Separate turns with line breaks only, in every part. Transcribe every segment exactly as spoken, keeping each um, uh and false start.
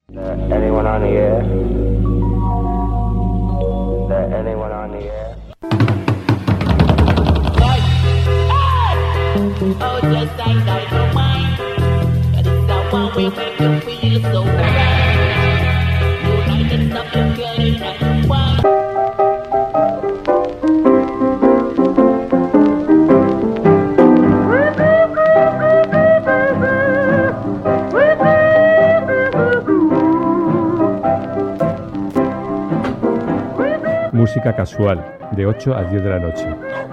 Anyone on the air? Is there anyone on the air?
Oh, just like dynamite. That is the one we make you feel so right. You like the stuff you get it and you want.
Música casual, de ocho a diez de la noche.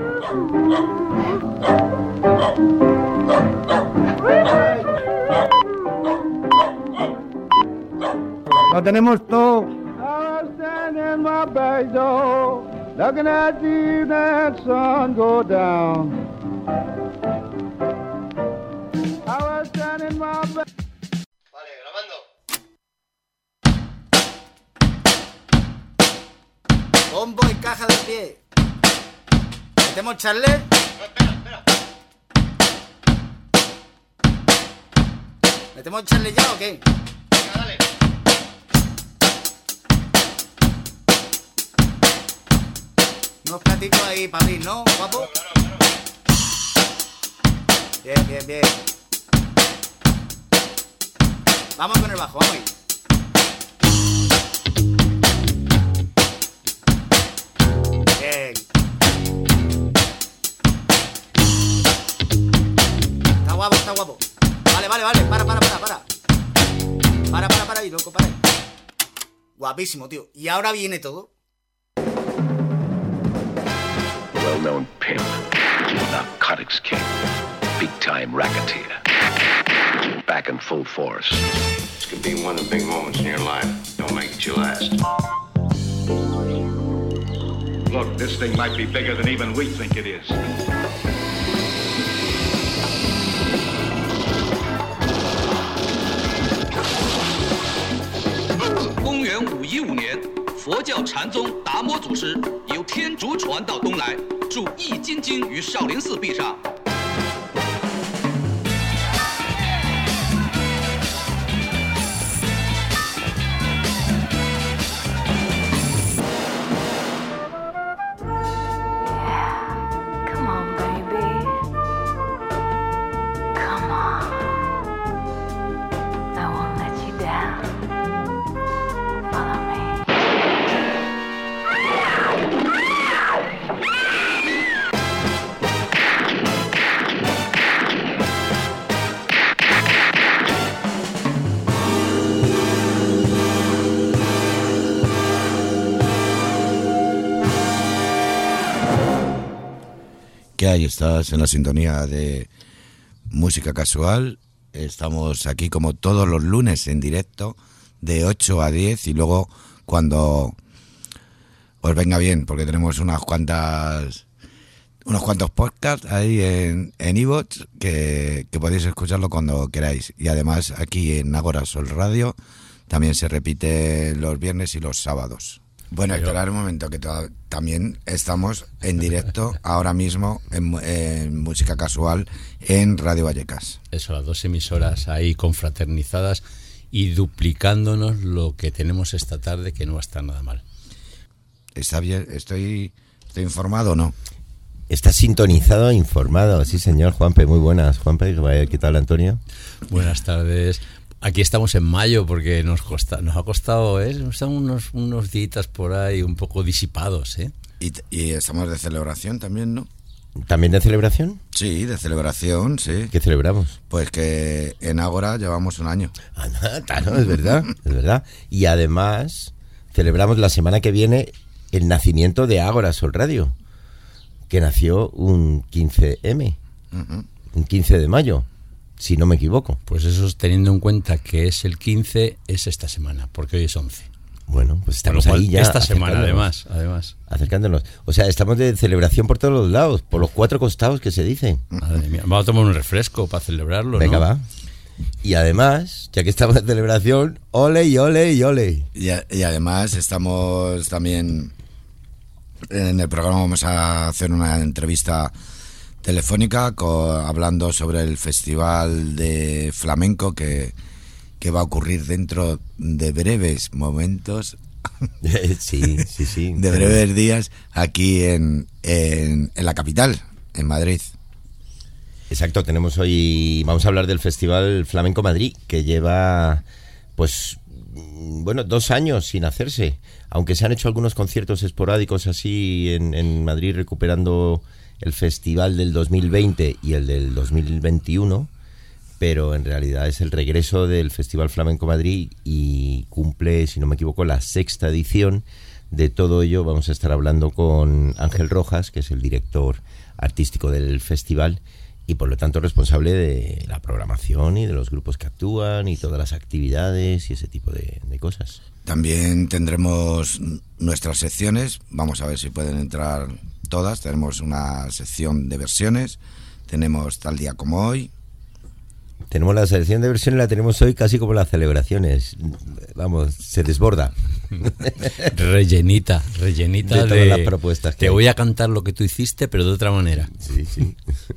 Lo tenemos todo. I was standing in my back door, looking at the evening sun go down. I was standing in my back.
Vale, grabando.
Bombo y caja de pie. ¿Metemos charle?
No, espera, espera.
¿Metemos charle ya o qué?
Venga, dale.
Unos platitos ahí para abrir, ¿no, guapo?
Claro, claro.
Bien, bien, bien. Vamos con el bajo, vamos ahí. Bien. Está guapo, está guapo. Vale, vale, vale. Para, para, para, para. Para, para, para ahí, loco, para ahí. Guapísimo, tío. Y ahora viene todo.
Well-known pimp, narcotics king, big-time racketeer, back in full force.
This could be one of the big moments in your life. Don't make it your last.
Look, this thing might be bigger than even we think it is.
公元五一五年，佛教禅宗达摩祖师由天竺传到东来，著《易筋经》于少林寺壁上。
¿Qué hay? Estás en la sintonía de Música Casual. Estamos aquí como todos los lunes en directo de ocho a diez y luego cuando os venga bien, porque tenemos unas cuantas unos cuantos podcasts ahí en en iVoox que, que podéis escucharlo cuando queráis. Y además aquí en Ágora Sol Radio también se repite los viernes y los sábados. Bueno, esperar un momento, que to- también estamos en directo ahora mismo en, en Música Casual en Radio Vallecas.
Eso, las dos emisoras ahí confraternizadas y duplicándonos lo que tenemos esta tarde, que no va a estar nada mal.
¿Está bien? ¿Estoy, estoy informado o no?
Está sintonizado e informado, sí señor. Juanpe, muy buenas. Juanpe, ¿qué tal, Antonio?
Buenas tardes. Aquí estamos en mayo porque nos costa, nos ha costado, ¿eh? Están unos, unos días por ahí un poco disipados, ¿eh?
Y, y estamos de celebración también, ¿no?
¿También de celebración?
Sí, de celebración, sí.
¿Qué celebramos?
Pues que en Ágora llevamos un año.
Ah, no, claro, es verdad, es verdad. Y además celebramos la semana que viene el nacimiento de Ágora Sol Radio, que nació un quince eme, uh-huh. un quince de mayo. Si no me equivoco.
Pues eso, teniendo en cuenta que es el quince, es esta semana, porque hoy es once.
Bueno, pues estamos
cual,
ahí ya.
Esta semana, además, además.
Acercándonos. O sea, estamos de celebración por todos los lados, por los cuatro costados que se dicen.
Madre mía. Vamos a tomar un refresco para celebrarlo,
Venga,
¿no?
va. Y además, ya que estamos de celebración, ole y ole y ole.
Y, a, y además estamos también en el programa, vamos a hacer una entrevista telefónica con, hablando sobre el festival de flamenco que, que va a ocurrir dentro de breves momentos.
Sí, sí, sí.
De breves días aquí en, en, en la capital, en Madrid.
Exacto, tenemos hoy, vamos a hablar del Festival Flamenco Madrid, que lleva, pues, bueno, dos años sin hacerse, aunque se han hecho algunos conciertos esporádicos así en, en Madrid, recuperando el festival del dos mil veinte y el del dos mil veintiuno, pero en realidad es el regreso del Festival Flamenco Madrid y cumple, si no me equivoco, la sexta edición. De todo ello vamos a estar hablando con Ángel Rojas, que es el director artístico del festival y por lo tanto responsable de la programación y de los grupos que actúan y todas las actividades y ese tipo de, de cosas.
También tendremos nuestras secciones, vamos a ver si pueden entrar todas. Tenemos una sección de versiones, tenemos Tal Día Como Hoy.
Tenemos la selección de versiones, la tenemos hoy casi como las celebraciones. Vamos, se desborda.
Rellenita, rellenita
de todas
de,
las propuestas que
te
hay.
Voy a cantar lo que tú hiciste, pero de otra manera.
Sí, sí.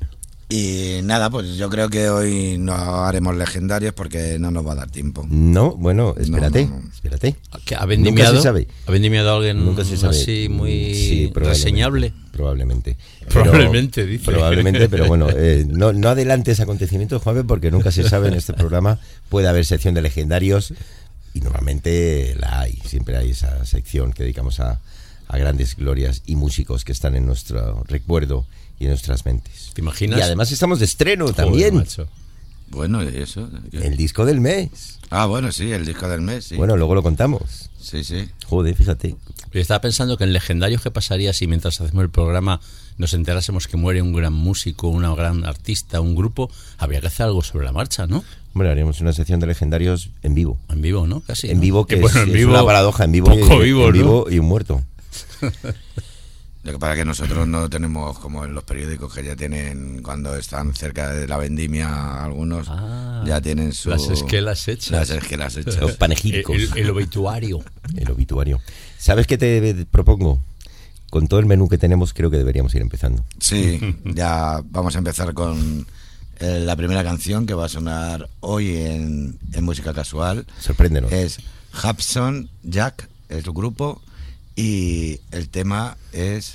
Y nada, pues yo creo que hoy no haremos legendarios porque no nos va a dar tiempo.
No, bueno, espérate,
No, no, no.
espérate.
¿Que ¿Ha vendimiado?
Nunca se sabe.
¿Ha vendimiado a alguien
Nunca se sabe.
así muy
Sí, probablemente,
reseñable?
Probablemente.
Probablemente, dice.
Probablemente, pero bueno, eh, no, no adelantes acontecimientos, Juanfe, porque nunca se sabe en este programa. Puede haber sección de legendarios y normalmente la hay. Siempre hay esa sección que dedicamos a, a grandes glorias y músicos que están en nuestro recuerdo y en nuestras mentes.
¿Te imaginas?
Y además estamos de estreno
Joder,
también.
macho.
Bueno, ¿y eso?
El disco del mes.
Ah, bueno, sí, el disco del mes, sí.
Bueno, luego lo contamos.
Sí, sí.
Joder, fíjate.
Yo estaba pensando que en legendarios, ¿qué pasaría si mientras hacemos el programa nos enterásemos que muere un gran músico, una gran artista, un grupo? Habría que hacer algo sobre la marcha, ¿no?
Bueno, haríamos una sección de legendarios en vivo.
En vivo, ¿no? Casi.
En
¿no?
vivo, que,
que bueno,
es,
en
es
vivo,
una paradoja. En vivo,
poco
y,
vivo,
en
¿no?
vivo y un muerto.
Lo que pasa es que nosotros no tenemos como en los periódicos que ya tienen, cuando están cerca de la vendimia, algunos
Ah,
ya tienen su...
las esquelas hechas.
Las esquelas hechas.
Los panegíricos.
El, el obituario.
El obituario. ¿Sabes qué te propongo? Con todo el menú que tenemos, creo que deberíamos ir empezando.
Sí, ya vamos a empezar con eh, la primera canción que va a sonar hoy en, en Música Casual.
Sorpréndenos.
Es Hudson Jack, es su grupo, y el tema es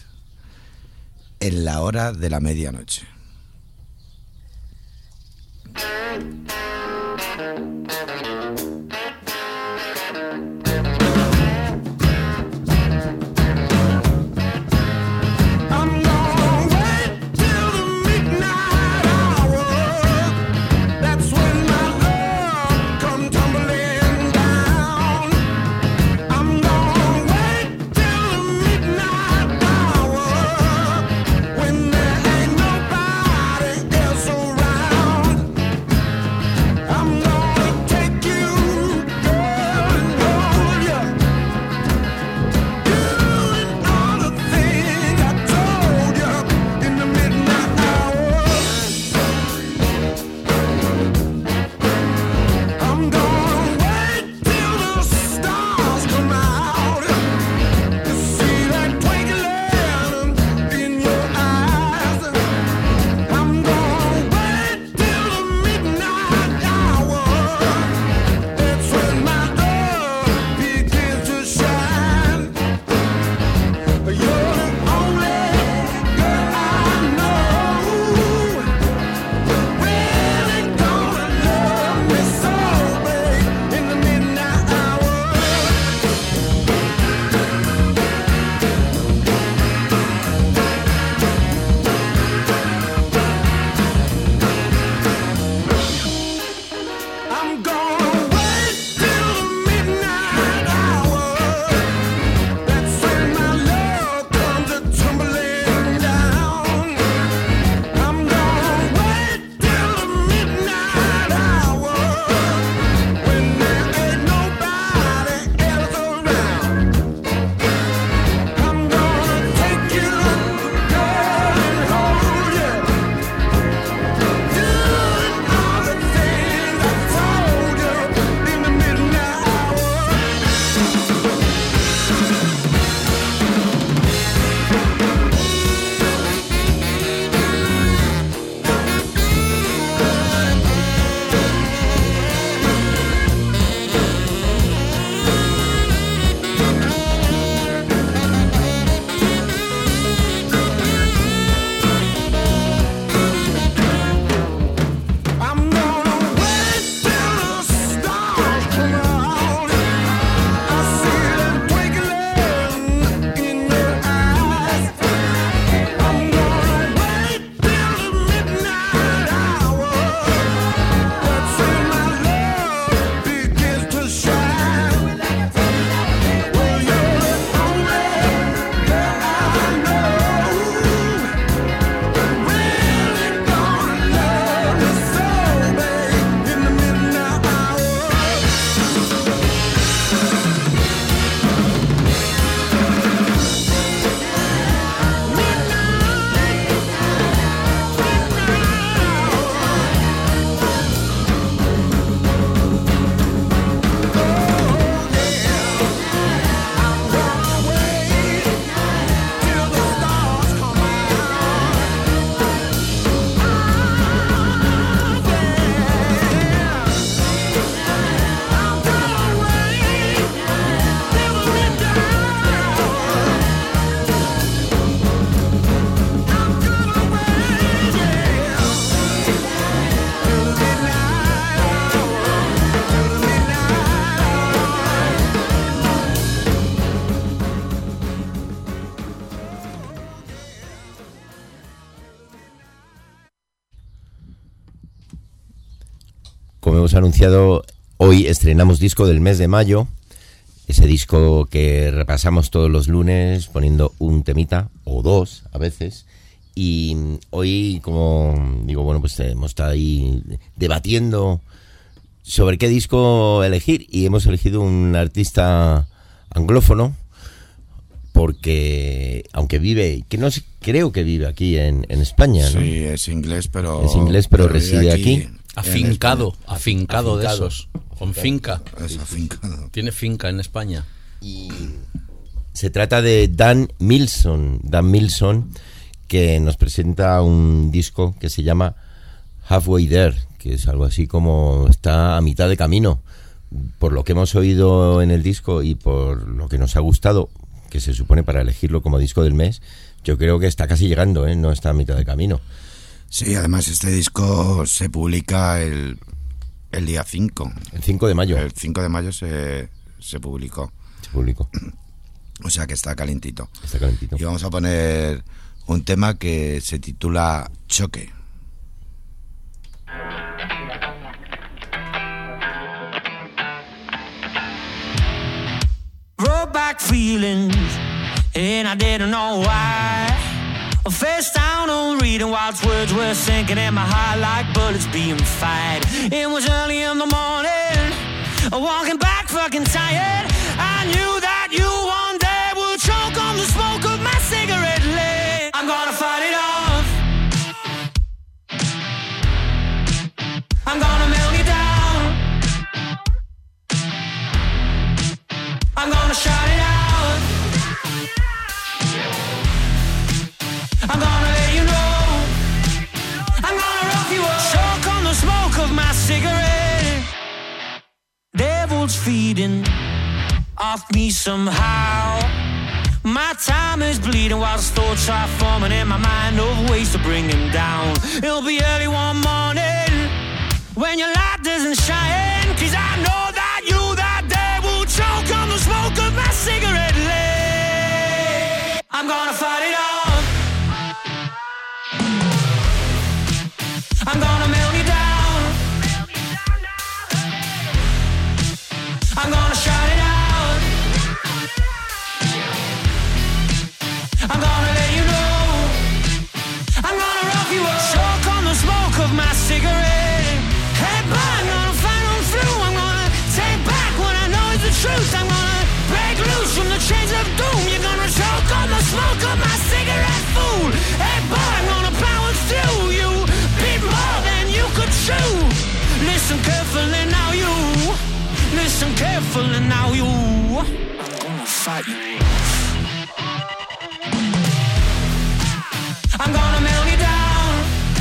En la hora de la medianoche.
When there ain't nobody
hemos anunciado, hoy estrenamos disco del mes de mayo. Ese disco que repasamos todos los lunes poniendo un temita, o dos a veces. Y hoy, como digo, bueno, pues hemos estado ahí debatiendo sobre qué disco elegir. Y hemos elegido un artista anglófono, porque aunque vive, que no sé, creo que vive aquí en, en España, ¿no?
Sí, es inglés, pero...
Es inglés, pero, pero reside aquí. aquí.
Afincado, afincado, afincado de esos. Con finca.
Es afincado.
Tiene finca en España.
Y se trata de Dan Milson. Dan Milson, que nos presenta un disco que se llama Halfway There, que es algo así como está a mitad de camino. Por lo que hemos oído en el disco y por lo que nos ha gustado, que se supone para elegirlo como disco del mes, yo creo que está casi llegando, ¿eh? No está a mitad de camino.
Sí, además este disco se publica el, el día cinco.
El cinco de mayo.
El cinco de mayo se, se publicó.
Se publicó.
O sea que está calentito.
Está calentito.
Y vamos a poner un tema que se titula Choque.
Roll back feelings, and I didn't know why. Face down on reading whilst words were sinking in my heart like bullets being fired. It was early in the morning, walking back fucking tired. I knew that you one day would choke on the smoke of my cigarette lit. I'm gonna fight it off. I'm gonna melt you down. I'm gonna shout it out. I'm gonna let you know. I'm gonna rock you up. Choke on the smoke of my cigarette. Devil's feeding off me somehow. My time is bleeding while the thoughts are forming in my mind of ways to bring him down. It'll be early one morning when your light doesn't shine, 'cause I know that you that day will choke on the smoke of my cigarette lit. I'm gonna fight it off. I'm gonna melt you down. I'm gonna shout it out. I'm gonna let you know. I'm gonna rock you up. Choke on the smoke of my cigarette. Hey, but I'm gonna fight on through. I'm gonna take back what I know is the truth. I'm gonna break loose from the chains of doom. You're gonna choke on the smoke of my cigarette, fool. Hey, but I'm gonna power through you. Beat more than you could chew. Listen carefully now, you. Listen carefully now, you. I'm gonna fight you. I'm gonna melt you down.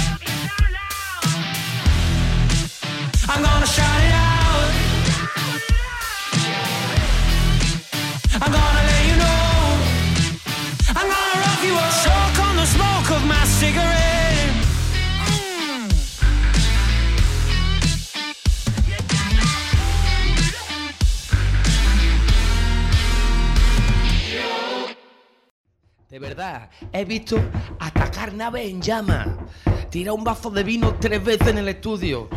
I'm gonna shout it out. I'm gonna let you know. I'm gonna rock you up. Choke on the smoke of my cigarette. Mm.
De verdad, he visto atacar naves en llamas, tirar un vaso de vino tres veces en el estudio,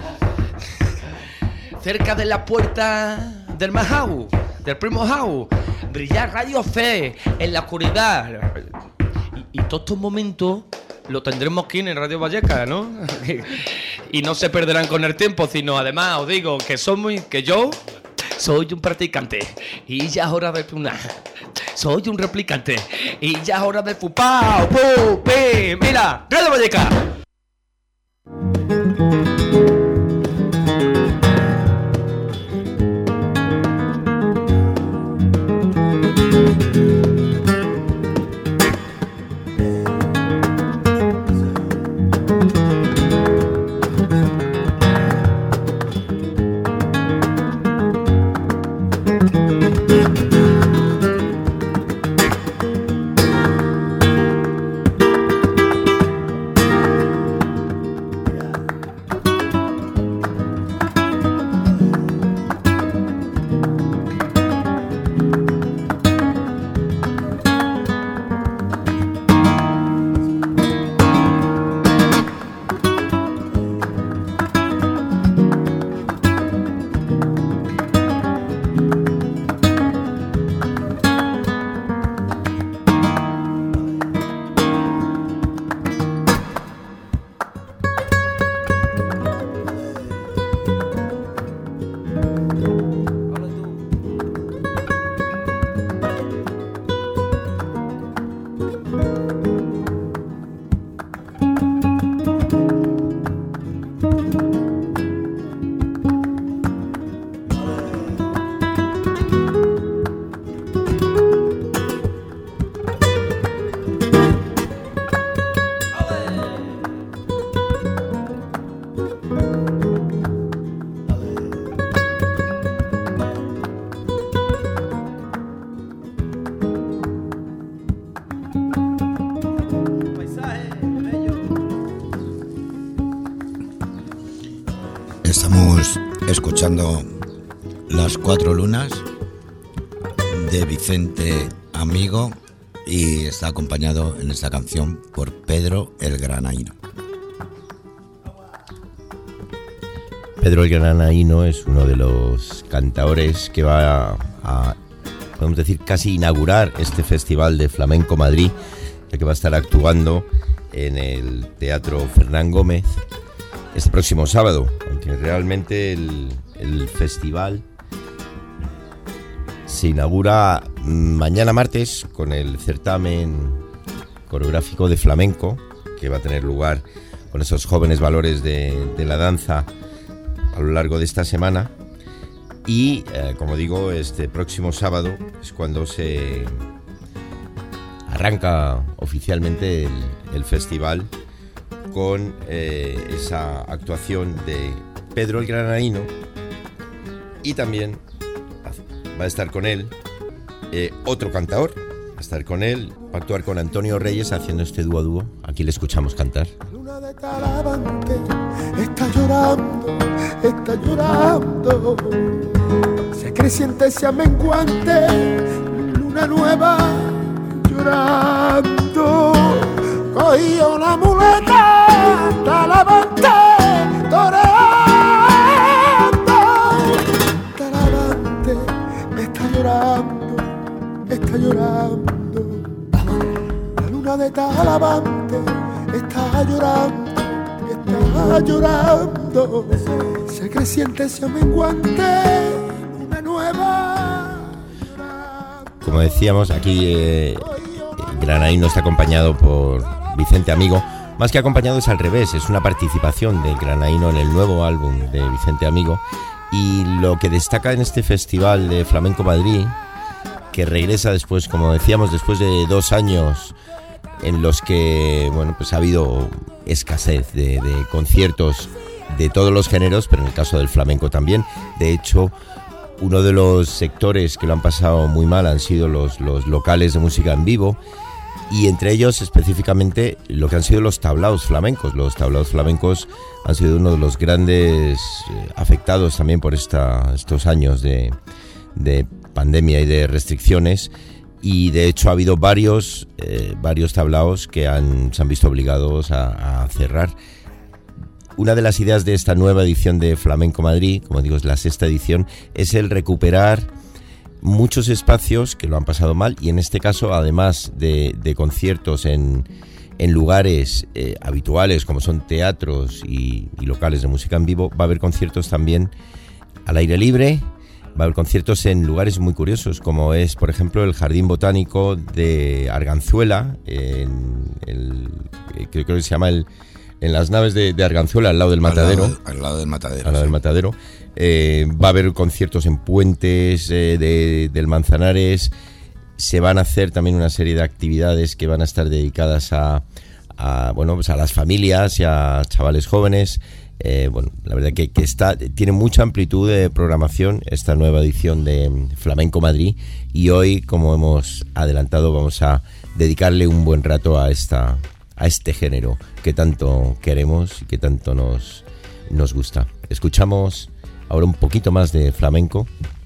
cerca de la puerta del Mahau, del primo Jau, brillar Radio C en la oscuridad. Y, y todos estos momentos lo tendremos aquí en Radio Vallecas, ¿no? Y no se perderán con el tiempo, sino además os digo que somos, que yo soy un practicante y ya es hora de punar. Soy un replicante y ya es hora de fupao, pu, pi. Mira, Radio Vallecas.
escuchando Las Cuatro Lunas de Vicente Amigo y está acompañado en esta canción por Pedro el Granaíno.
Pedro el Granaíno es uno de los cantaores que va a, a, podemos decir, casi inaugurar este Festival de Flamenco Madrid, ya que va a estar actuando en el Teatro Fernán Gómez este próximo sábado, aunque realmente el, el festival se inaugura mañana martes con el certamen coreográfico de flamenco que va a tener lugar con esos jóvenes valores de, de la danza a lo largo de esta semana. Y, eh, como digo, este próximo sábado es cuando se arranca oficialmente el, el festival con eh, esa actuación de Pedro el Granaíno, y también va a estar con él eh, otro cantador, va a estar con él, va a actuar con Antonio Reyes haciendo este dúo a dúo. Aquí le escuchamos cantar.
Luna de Talavante está llorando, está llorando, se creciente, se menguante, luna nueva llorando. Cogió una muleta, Talavante, toreando. Talavante está llorando, está llorando. La luna de Talavante está llorando, está llorando. Se creciente, se menguante, luna nueva.
Como decíamos, aquí eh, Granaíno está acompañado por Vicente Amigo. Más que acompañado, es al revés, es una participación de Granaíno en el nuevo álbum de Vicente Amigo. Y lo que destaca en este Festival de Flamenco Madrid, que regresa después, como decíamos, después de dos años en los que, bueno, pues ha habido escasez de, de conciertos de todos los géneros, pero en el caso del flamenco también. De hecho, uno de los sectores que lo han pasado muy mal han sido los, los locales de música en vivo, y entre ellos específicamente lo que han sido los tablaos flamencos. Los tablaos flamencos han sido uno de los grandes eh, afectados también por esta, estos años de, de pandemia y de restricciones, y de hecho ha habido varios, eh, varios tablaos que han, se han visto obligados a, a cerrar. Una de las ideas de esta nueva edición de Flamenco Madrid, como digo, es la sexta edición, es el recuperar muchos espacios que lo han pasado mal, y en este caso, además de, de conciertos en, en lugares eh, habituales como son teatros y, y locales de música en vivo, va a haber conciertos también al aire libre. Va a haber conciertos en lugares muy curiosos, como es, por ejemplo, el Jardín Botánico de Arganzuela, en el, creo que se llama el, en las naves de, de Arganzuela, al lado del Matadero.
Al lado, al lado del Matadero.
Al lado
sí.
del Matadero. Eh, va a haber conciertos en puentes eh, de, del Manzanares. Se van a hacer también una serie de actividades que van a estar dedicadas a, a, bueno, pues a las familias y a chavales jóvenes. Eh, bueno, la verdad que, que está, tiene mucha amplitud de programación esta nueva edición de Flamenco Madrid, y hoy, como hemos adelantado, vamos a dedicarle un buen rato a esta a este género que tanto queremos y que tanto nos, nos gusta. Escuchamos ahora un poquito más de flamenco.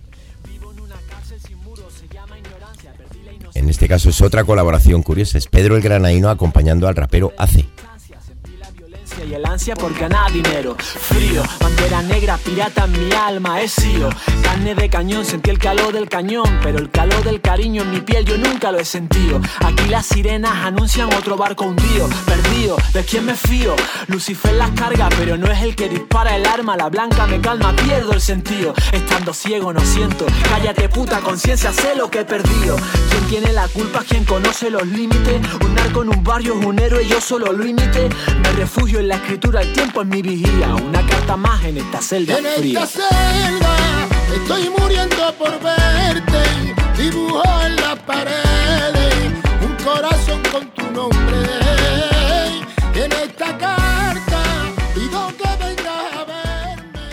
En este caso es otra colaboración curiosa, es Pedro el Granaíno acompañando al rapero Ace.
Y el ansia por ganar dinero. Frío, bandera negra, pirata en mi alma, he sido carne de cañón, sentí el calor del cañón, pero el calor del cariño en mi piel yo nunca lo he sentido. Aquí las sirenas anuncian otro barco hundido, perdido, ¿de quién me fío? Lucifer las carga, pero no es el que dispara el arma, la blanca me calma, pierdo el sentido. Estando ciego no siento, cállate puta conciencia, sé lo que he perdido. ¿Quién tiene la culpa? ¿Quién conoce los límites? Un narco en un barrio es un héroe, yo solo lo imité. Me refugio en la escritura, el tiempo es mi vigía. Una carta más en esta celda
en
fría.
esta celda estoy muriendo por verte. Dibujo en las paredes un corazón con tu nombre. En esta carta pido que vengas a verme.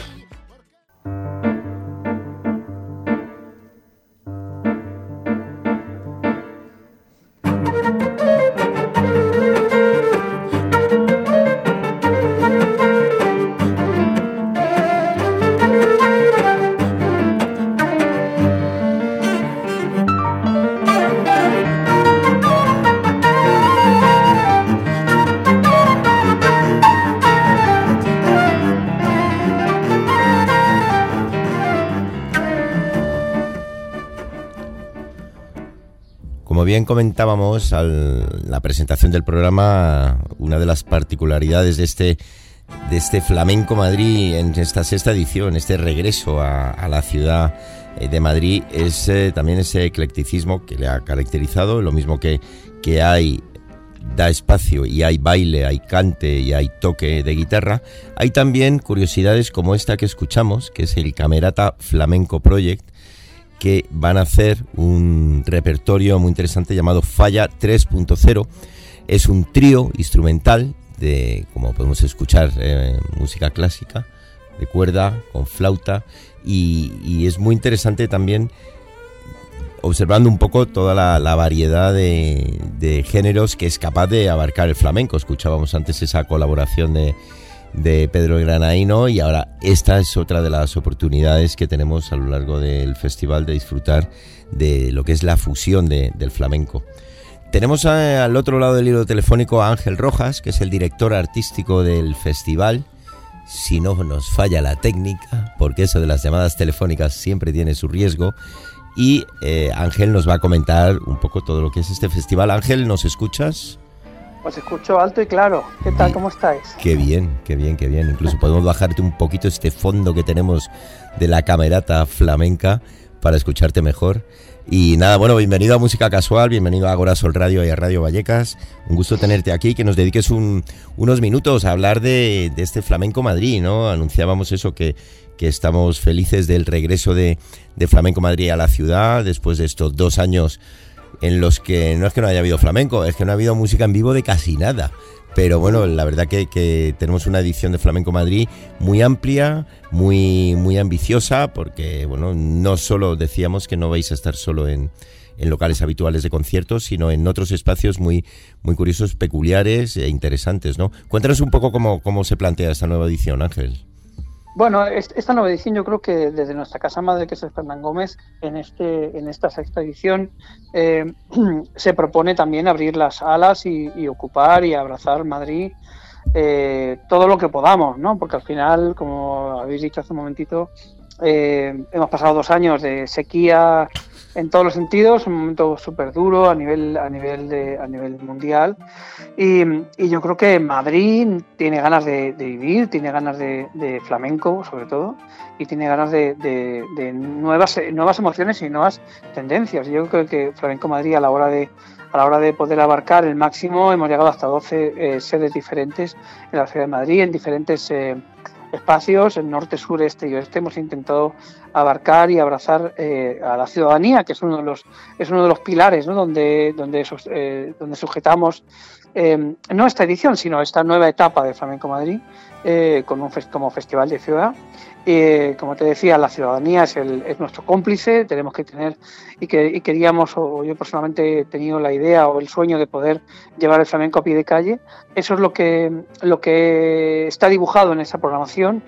Como bien comentábamos al la presentación del programa, una de las particularidades de este de este Flamenco Madrid en esta sexta edición, este regreso a, a la ciudad de Madrid, es eh, también ese eclecticismo que le ha caracterizado, lo mismo que, que hay, da espacio y hay baile, hay cante y hay toque de guitarra. Hay también curiosidades como esta que escuchamos, que es el Camerata Flamenco Project, que van a hacer un repertorio muy interesante llamado Falla tres punto cero. Es un trío instrumental de, como podemos escuchar, eh, música clásica, de cuerda, con flauta, y, y es muy interesante también observando un poco toda la, la variedad de, de géneros que es capaz de abarcar el flamenco. Escuchábamos antes esa colaboración de, de Pedro Granaíno, y ahora esta es otra de las oportunidades que tenemos a lo largo del festival de disfrutar de lo que es la fusión de, del flamenco. Tenemos a, al otro lado del hilo telefónico a Ángel Rojas, que es el director artístico del festival. Si no nos falla la técnica, porque eso de las llamadas telefónicas siempre tiene su riesgo. Y eh, Ángel nos va a comentar un poco todo lo que es este festival. Ángel, ¿nos escuchas?
Os escucho alto y claro. ¿Qué tal? ¿Cómo estáis?
Qué bien, qué bien, qué bien. Incluso podemos bajarte un poquito este fondo que tenemos de la camerata flamenca para escucharte mejor. Y nada, bueno, bienvenido a Música Casual, bienvenido a Agora Sol Radio y a Radio Vallecas. Un gusto tenerte aquí, que nos dediques un, unos minutos a hablar de, de este Flamenco Madrid, ¿no? Anunciábamos eso, que, que estamos felices del regreso de, de Flamenco Madrid a la ciudad, después de estos dos años en los que no es que no haya habido flamenco, es que no ha habido música en vivo de casi nada. Pero bueno, la verdad que, que tenemos una edición de Flamenco Madrid muy amplia, muy muy ambiciosa, porque bueno, no solo decíamos que no vais a estar solo en, en locales habituales de conciertos, sino en otros espacios muy muy curiosos, peculiares e interesantes, ¿no? Cuéntanos un poco cómo, cómo se plantea esta nueva edición, Ángel.
Bueno, esta nueva edición yo creo que desde nuestra casa madre, que es el Fernán Gómez, en este en esta sexta edición eh, se propone también abrir las alas y, y ocupar y abrazar Madrid eh, todo lo que podamos, ¿no? Porque al final, como habéis dicho hace un momentito, eh, hemos pasado dos años de sequía en todos los sentidos, un momento súper duro a nivel a nivel de a nivel mundial, y, y yo creo que Madrid tiene ganas de, de vivir, tiene ganas de, de flamenco sobre todo, y tiene ganas de, de, de nuevas nuevas emociones y nuevas tendencias. Yo creo que Flamenco Madrid, a la hora de a la hora de poder abarcar el máximo, hemos llegado hasta doce eh, sedes diferentes en la ciudad de Madrid, en diferentes eh, espacios, en norte, sur, este y oeste. Hemos intentado abarcar y abrazar eh, a la ciudadanía, que es uno de los es uno de los pilares, ¿no? donde donde eh, donde sujetamos eh, no esta edición, sino esta nueva etapa de Flamenco Madrid eh, con un fest- como festival de ciudad. Eh, como te decía, la ciudadanía es, el, es nuestro cómplice. Tenemos que tener y, que, y queríamos, o yo personalmente he tenido la idea o el sueño de poder llevar el flamenco a pie de calle. Eso es lo que lo que está dibujado en esa programación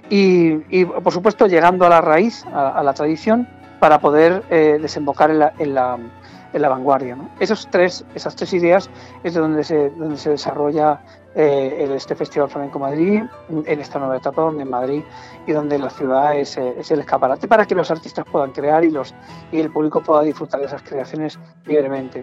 y, y por supuesto llegando a la raíz, a, a la tradición, para poder eh, desembocar en la, en la, en la vanguardia, ¿no? Esos tres, esas tres ideas es de donde se, donde se desarrolla eh, el, este Festival Flamenco Madrid, en esta nueva etapa donde en Madrid y donde la ciudad es, es el escaparate para que los artistas puedan crear y, los, y el público pueda disfrutar de esas creaciones libremente.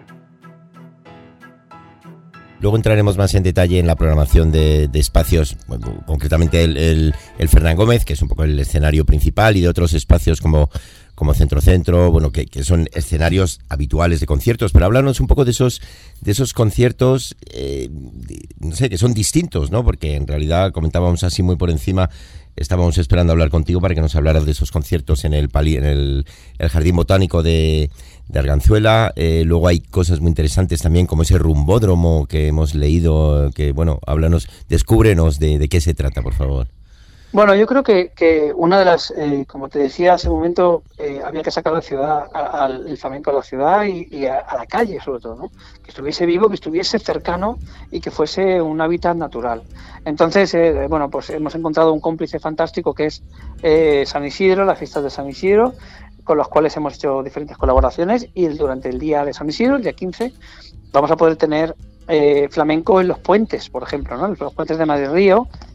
Luego entraremos más en detalle en la programación de, de espacios, bueno, concretamente el, el, el Fernán Gómez, que es un poco el escenario principal, y de otros espacios como, como Centro Centro, bueno, que, que son escenarios habituales de conciertos. Pero háblanos un poco de esos, de esos conciertos, eh, de, no sé, que son distintos, ¿no? Porque en realidad comentábamos así muy por encima. Estábamos esperando hablar contigo para que nos hablaras de esos conciertos en el pali, en el, el Jardín Botánico de, de Arganzuela. Eh, luego hay cosas muy interesantes también, como ese rumbódromo que hemos leído, que, bueno, háblanos, descúbrenos de, de qué se trata, por favor.
Bueno, yo creo que, que una de las, eh, como te decía hace un momento, eh, había que sacar la ciudad, al el flamenco a la ciudad y, y a, a la calle sobre todo, ¿no? Que estuviese vivo, que estuviese cercano y que fuese un hábitat natural. Entonces, eh, bueno, pues hemos encontrado un cómplice fantástico que es eh, San Isidro, las fiestas de San Isidro, con los cuales hemos hecho diferentes colaboraciones, y el, durante el día de San Isidro, el día quince, vamos a poder tener eh, flamenco en los puentes, por ejemplo, ¿no? Los puentes de Madrid Río,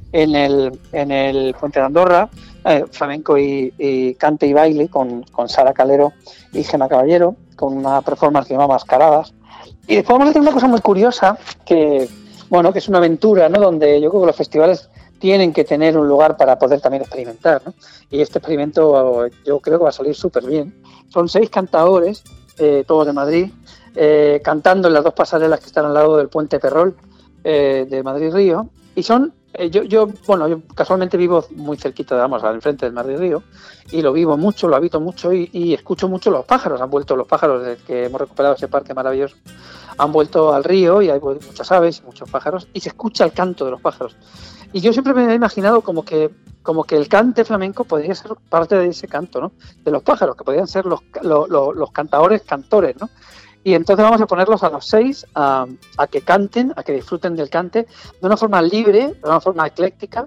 en el, en el Puente de Andorra, eh, flamenco y, y cante y baile con, con Sara Calero y Gemma Caballero, con una performance que se llama Mascaradas. Y después vamos a hacer una cosa muy curiosa, que bueno, que es una aventura, ¿no? Donde yo creo que los festivales tienen que tener un lugar para poder también experimentar, ¿no? Y este experimento yo creo que va a salir súper bien. Son seis cantadores, eh, todos de Madrid, eh, cantando en las dos pasarelas que están al lado del Puente Ferrol eh, de Madrid-Río. Y son, eh, yo, yo, bueno, yo casualmente vivo muy cerquita, vamos, al frente del Madrid-Río, y lo vivo mucho, lo habito mucho y, y escucho mucho los pájaros. Han vuelto los pájaros desde que hemos recuperado ese parque maravilloso. Han vuelto al río y hay muchas aves y muchos pájaros y se escucha el canto de los pájaros. Y yo siempre me he imaginado como que como que el cante flamenco podría ser parte de ese canto, ¿no? De los pájaros, que podrían ser los, los, los, los cantadores cantores, ¿no? Y entonces vamos a ponerlos a los seis a, a que canten, a que disfruten del cante de una forma libre, de una forma ecléctica.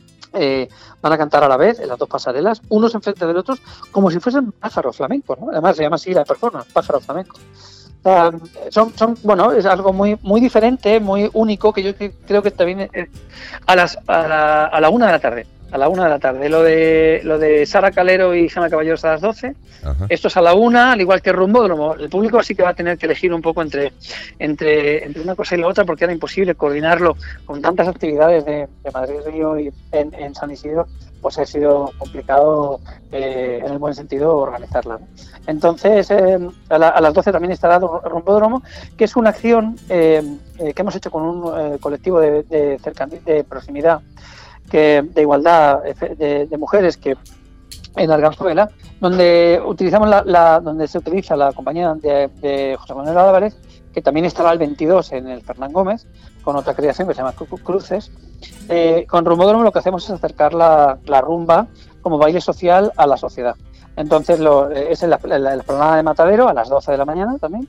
Eh, van a cantar a la vez en las dos pasarelas, unos enfrente de otros, como si fuesen pájaros flamencos, ¿no? Además se llama así la performance, pájaros flamencos. O sea, son, son, bueno, es algo muy muy diferente, muy único, que yo creo que también es a las a la, a la una de la tarde. A la una de la tarde. Lo de lo de Sara Calero y Gemma Caballero a las doce. Ajá. Esto es a la una, al igual que Rumbódromo. El público sí que va a tener que elegir un poco entre entre, entre una cosa y la otra, porque era imposible coordinarlo con tantas actividades de, de Madrid Río y en, en San Isidro. Pues ha sido complicado, eh, en el buen sentido, organizarla, ¿no? Entonces, eh, a, la, a las doce también estará Rumbódromo, que es una acción eh, eh, que hemos hecho con un eh, colectivo de, de, cercanía, de proximidad, que de igualdad de, de mujeres, que en Arganzuela, donde utilizamos la, la donde se utiliza la compañía de, de José Manuel Álvarez, que también estará el veintidós en el Fernán Gómez, con otra creación que se llama Cruces. Eh, con Rumbódromo lo que hacemos es acercar la, la rumba como baile social a la sociedad. Entonces lo, es en la, la, la esplanada de Matadero a las doce de la mañana también.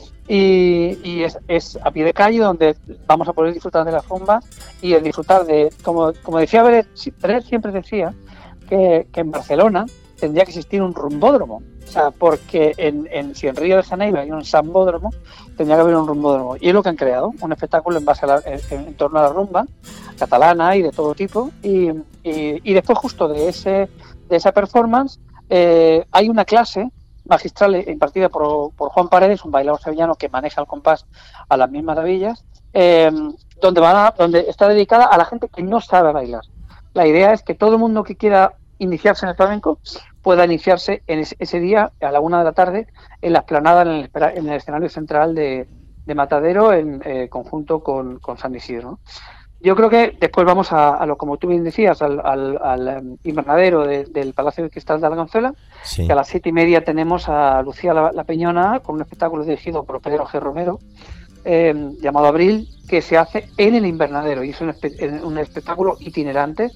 Y, y es, es a pie de calle donde vamos a poder disfrutar de la rumba y el disfrutar de, como, como decía Beret, Beret siempre decía que, que en Barcelona tendría que existir un rumbódromo. O sea, porque en, en, si en Río de Janeiro hay un sambódromo, tendría que haber un rumbódromo. Y es lo que han creado, un espectáculo en base a la, en, en torno a la rumba catalana y de todo tipo. Y, y, y después justo de ese de esa performance eh, hay una clase magistral impartida por, por Juan Paredes, un bailador sevillano que maneja el compás a las mil maravillas, eh, donde, van a, donde está dedicada a la gente que no sabe bailar. La idea es que todo el mundo que quiera iniciarse en el flamenco pueda iniciarse en ese, ese día a la una de la tarde en la explanada, en el, en el escenario central de, de Matadero, en eh, conjunto con, con San Isidro, ¿no? Yo creo que después vamos a, a lo, como tú bien decías, al, al, al invernadero de, del Palacio de Cristal de Arganzuela, sí. Que a las siete y media tenemos a Lucía la, la Peñona con un espectáculo dirigido por Pedro G. Romero, eh, llamado Abril, que se hace en el invernadero y es un, espe- un espectáculo itinerante.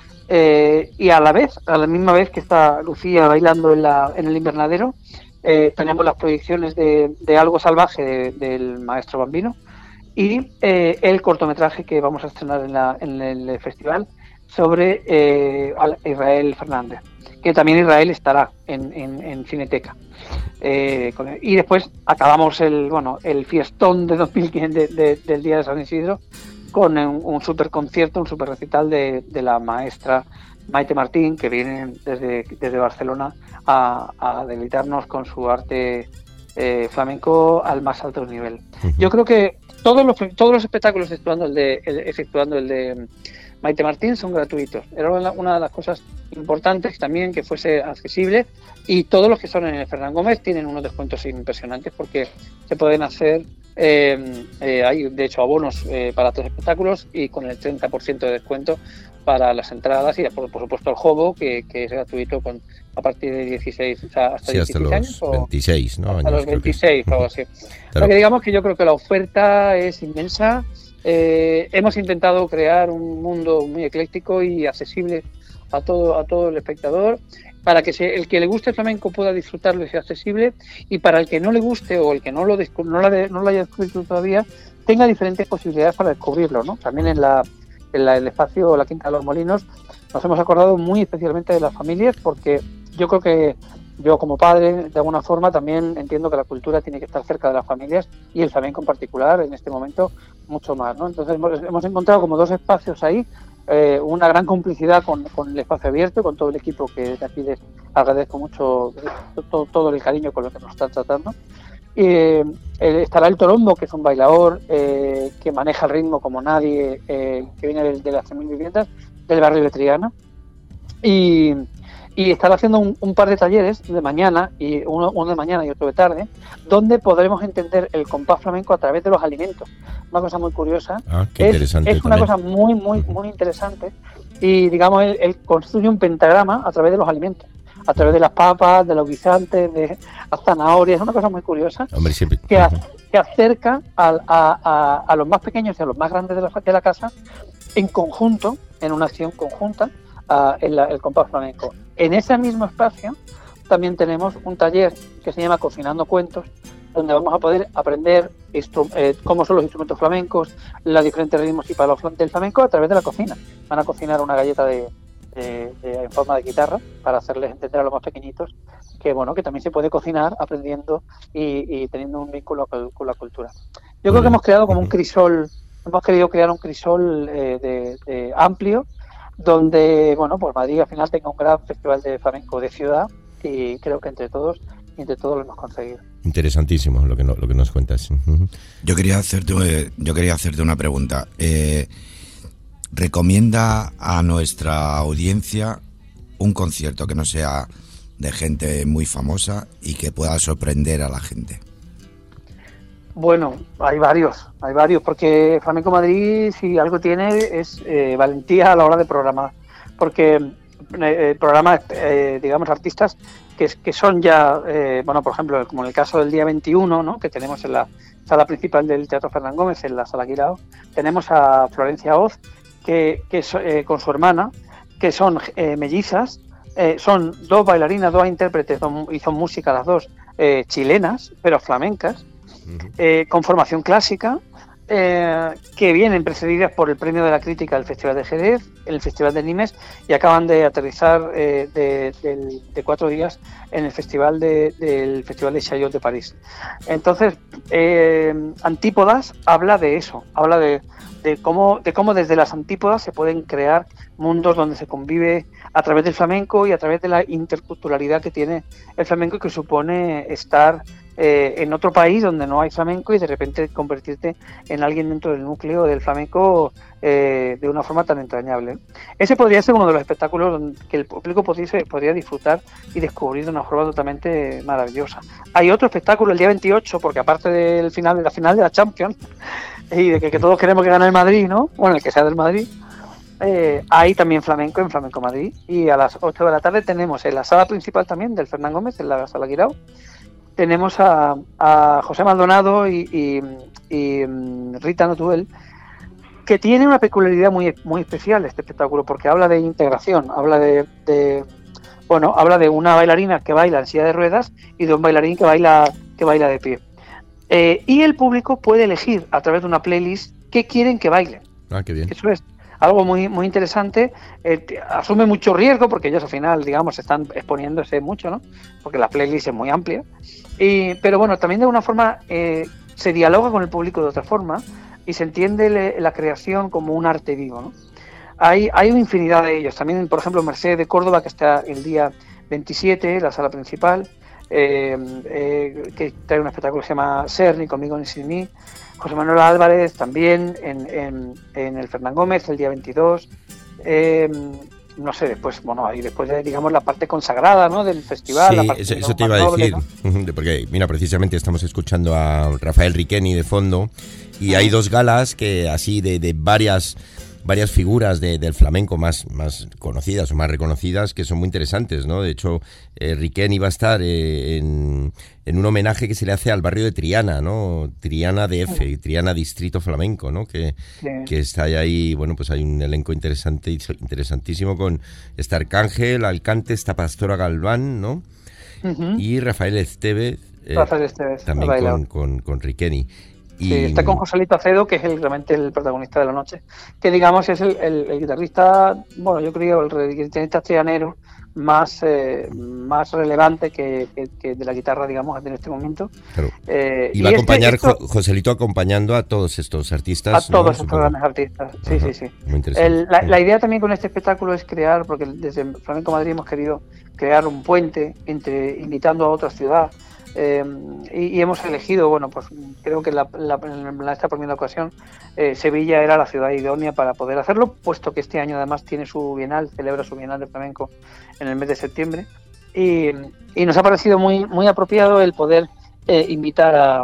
Eh, y a la vez, a la misma vez que está Lucía bailando en, la, en el invernadero, eh, tenemos las proyecciones de, de Algo Salvaje de, del maestro Bambino y eh, el cortometraje que vamos a estrenar en, la, en el festival sobre eh, Israel Fernández, que también Israel estará en, en, en Cineteca. Eh, con, y después acabamos el bueno el fiestón de dos mil quince de, de, del Día de San Isidro con un, un super concierto, un super recital de, de la maestra Maite Martín, que viene desde, desde Barcelona a, a deleitarnos con su arte eh, flamenco al más alto nivel. Uh-huh. Yo creo que todos los todos los espectáculos, exceptuando el de, el, exceptuando el de Maite Martín, son gratuitos. Era una, una de las cosas importantes también, que fuese accesible, y todos los que son en el Fernán Gómez tienen unos descuentos impresionantes porque se pueden hacer, eh, eh, hay de hecho abonos eh, para tres espectáculos y con el treinta por ciento de descuento para las entradas y por, por supuesto el Jobo, que, que es gratuito con a partir de dieciséis, o sea, hasta,
sí, hasta los
años,
veintiséis, ¿no?
Hasta los veintiséis o algo así.
Claro.
O que digamos que yo creo que la oferta es inmensa. Eh, hemos intentado crear un mundo muy ecléctico y accesible a todo a todo el espectador, para que se, el que le guste el flamenco pueda disfrutarlo y sea accesible, y para el que no le guste o el que no lo no lo, no lo haya descubierto todavía tenga diferentes posibilidades para descubrirlo, ¿no? También en la en la, el espacio La Quinta de los Molinos nos hemos acordado muy especialmente de las familias, porque yo creo que yo como padre, de alguna forma, también entiendo que la cultura tiene que estar cerca de las familias, y el flamenco en particular, en este momento, mucho más, ¿no? Entonces hemos, hemos encontrado como dos espacios ahí eh, una gran complicidad con, con el espacio abierto, con todo el equipo que de aquí les agradezco mucho todo, todo el cariño con lo que nos están tratando. Eh, estará el Torombo, que es un bailador eh, que maneja el ritmo como nadie, eh, que viene de, de las tres mil viviendas del barrio de Triana. Y, y estará haciendo un, un par de talleres de mañana, y uno, uno de mañana y otro de tarde, donde podremos entender el compás flamenco a través de los alimentos. Una cosa muy curiosa.
Ah, qué
es,
interesante
es una
también.
cosa muy, muy, muy interesante. Y digamos, él, él construye un pentagrama a través de los alimentos, a través de las papas, de los guisantes, de las zanahorias. Es una cosa muy curiosa.
Hombre, siempre.
Que, a, que acerca a, a, a, a los más pequeños y a los más grandes de la, de la casa en conjunto, en una acción conjunta, a, en la, el compás flamenco. En ese mismo espacio también tenemos un taller que se llama Cocinando Cuentos, donde vamos a poder aprender instru- eh, cómo son los instrumentos flamencos, los diferentes ritmos y palos del flamenco a través de la cocina. Van a cocinar una galleta de, de, de, en forma de guitarra para hacerles entender a los más pequeñitos que bueno que también se puede cocinar aprendiendo y, y teniendo un vínculo con, con la cultura. Yo creo que hemos creado como un crisol, hemos querido crear un crisol eh, de, de amplio, donde bueno pues Madrid al final tenga un gran festival de flamenco de ciudad, y creo que entre todos y entre todos lo hemos conseguido.
Interesantísimo lo que, no, lo que nos cuentas. Uh-huh.
Yo quería hacerte, eh, yo quería hacerte una pregunta. Eh, ¿Recomienda a nuestra audiencia un concierto que no sea de gente muy famosa y que pueda sorprender a la gente?
Bueno, hay varios, hay varios, porque Flamenco Madrid, si algo tiene, es eh, valentía a la hora de programar, porque eh, programa, eh, digamos, artistas que, que son ya, eh, bueno, por ejemplo, como en el caso del día veintiuno, ¿no?, que tenemos en la sala principal del Teatro Fernán Gómez, en la Sala Guirao, tenemos a Florencia Oz, que, que eh, con su hermana, que son eh, mellizas, eh, son dos bailarinas, dos intérpretes, dos, y son música las dos, eh, chilenas, pero flamencas, eh, con formación clásica, eh, que vienen precedidas por el premio de la crítica del Festival de Jerez, el Festival de Nimes, y acaban de aterrizar eh, de, de, de cuatro días en el Festival de, del Festival de Chaillot de París. Entonces, eh, Antípodas habla de eso, habla de, de cómo de cómo desde las antípodas se pueden crear mundos donde se convive a través del flamenco y a través de la interculturalidad que tiene el flamenco, y que supone estar eh, en otro país donde no hay flamenco y de repente convertirte en alguien dentro del núcleo del flamenco eh, de una forma tan entrañable. Ese podría ser uno de los espectáculos que el público podría, podría disfrutar y descubrir de una forma totalmente maravillosa. Hay otro espectáculo el día veintiocho, porque aparte del final de la final de la Champions y de que, que todos queremos que gane el Madrid, ¿no? Bueno, el que sea del Madrid. Eh, hay también flamenco en Flamenco Madrid, y a las ocho de la tarde tenemos en la sala principal también del Fernán Gómez, en la Sala Guirao, tenemos a, a José Maldonado y, y, y Rita Notuel, que tiene una peculiaridad muy, muy especial este espectáculo, porque habla de integración, habla de, de bueno, habla de una bailarina que baila en silla de ruedas y de un bailarín que baila, que baila de pie. Eh, y el público puede elegir a través de una playlist qué quieren que bailen.
Ah, qué bien.
Eso es algo muy muy interesante. Eh, asume mucho riesgo porque ellos al final, digamos, están exponiéndose mucho, ¿no? Porque la playlist es muy amplia. Y, pero bueno, también de una forma eh, se dialoga con el público de otra forma y se entiende le, la creación como un arte vivo, ¿no? Hay, hay una infinidad de ellos. También, por ejemplo, Mercedes de Córdoba, que está el día veintisiete, la sala principal, eh, eh, que trae un espectáculo que se llama Ser, ni conmigo ni sin mí. José Manuel Álvarez también en, en, en el Fernán Gómez el día veintidós. Eh, no sé, después, bueno, y después de, digamos, la parte consagrada, ¿no?, del festival.
Sí,
la parte
eso,
de
eso
lo
te
más
iba a
noble,
decir,
¿no?
porque mira, precisamente estamos escuchando a Rafael Riqueni de fondo, y hay dos galas que así de, de varias varias figuras de, del flamenco más, más conocidas o más reconocidas, que son muy interesantes, ¿no? De hecho, eh, Riqueni va a estar eh, en, en un homenaje que se le hace al barrio de Triana, ¿no? Triana D F, Triana Distrito Flamenco, ¿no? Que,
Sí.
que está ahí, bueno, pues hay un elenco interesante, interesantísimo con está Arcángel, Alcante, está Pastora Galván, ¿no?
Ujú.
Y Rafael Estevez, eh,
Rafael Estevez,
también
ha bailado.
con, con, con Riqueni. Y...
Sí, está con Joselito Acedo, que es el, realmente el protagonista de la noche, que digamos es el, el, el guitarrista, bueno, yo creo el guitarrista trianero más eh, más relevante que, que, que de la guitarra, digamos, en este momento.
Claro.
Eh,
y va a acompañar,
este, esto,
Joselito acompañando a todos estos artistas.
A todos
¿no?
estos
Supongo.
grandes artistas, sí,
Ajá,
sí, sí.
Muy interesante.
El, la, la idea también con este espectáculo es crear, porque desde Flamenco Madrid hemos querido crear un puente entre invitando a otra ciudad. Eh, y, y hemos elegido, bueno, pues creo que la, la, en esta primera ocasión eh, Sevilla era la ciudad idónea para poder hacerlo, puesto que este año además tiene su bienal, celebra su bienal de flamenco en el mes de septiembre, y, y nos ha parecido muy muy apropiado el poder eh, invitar a,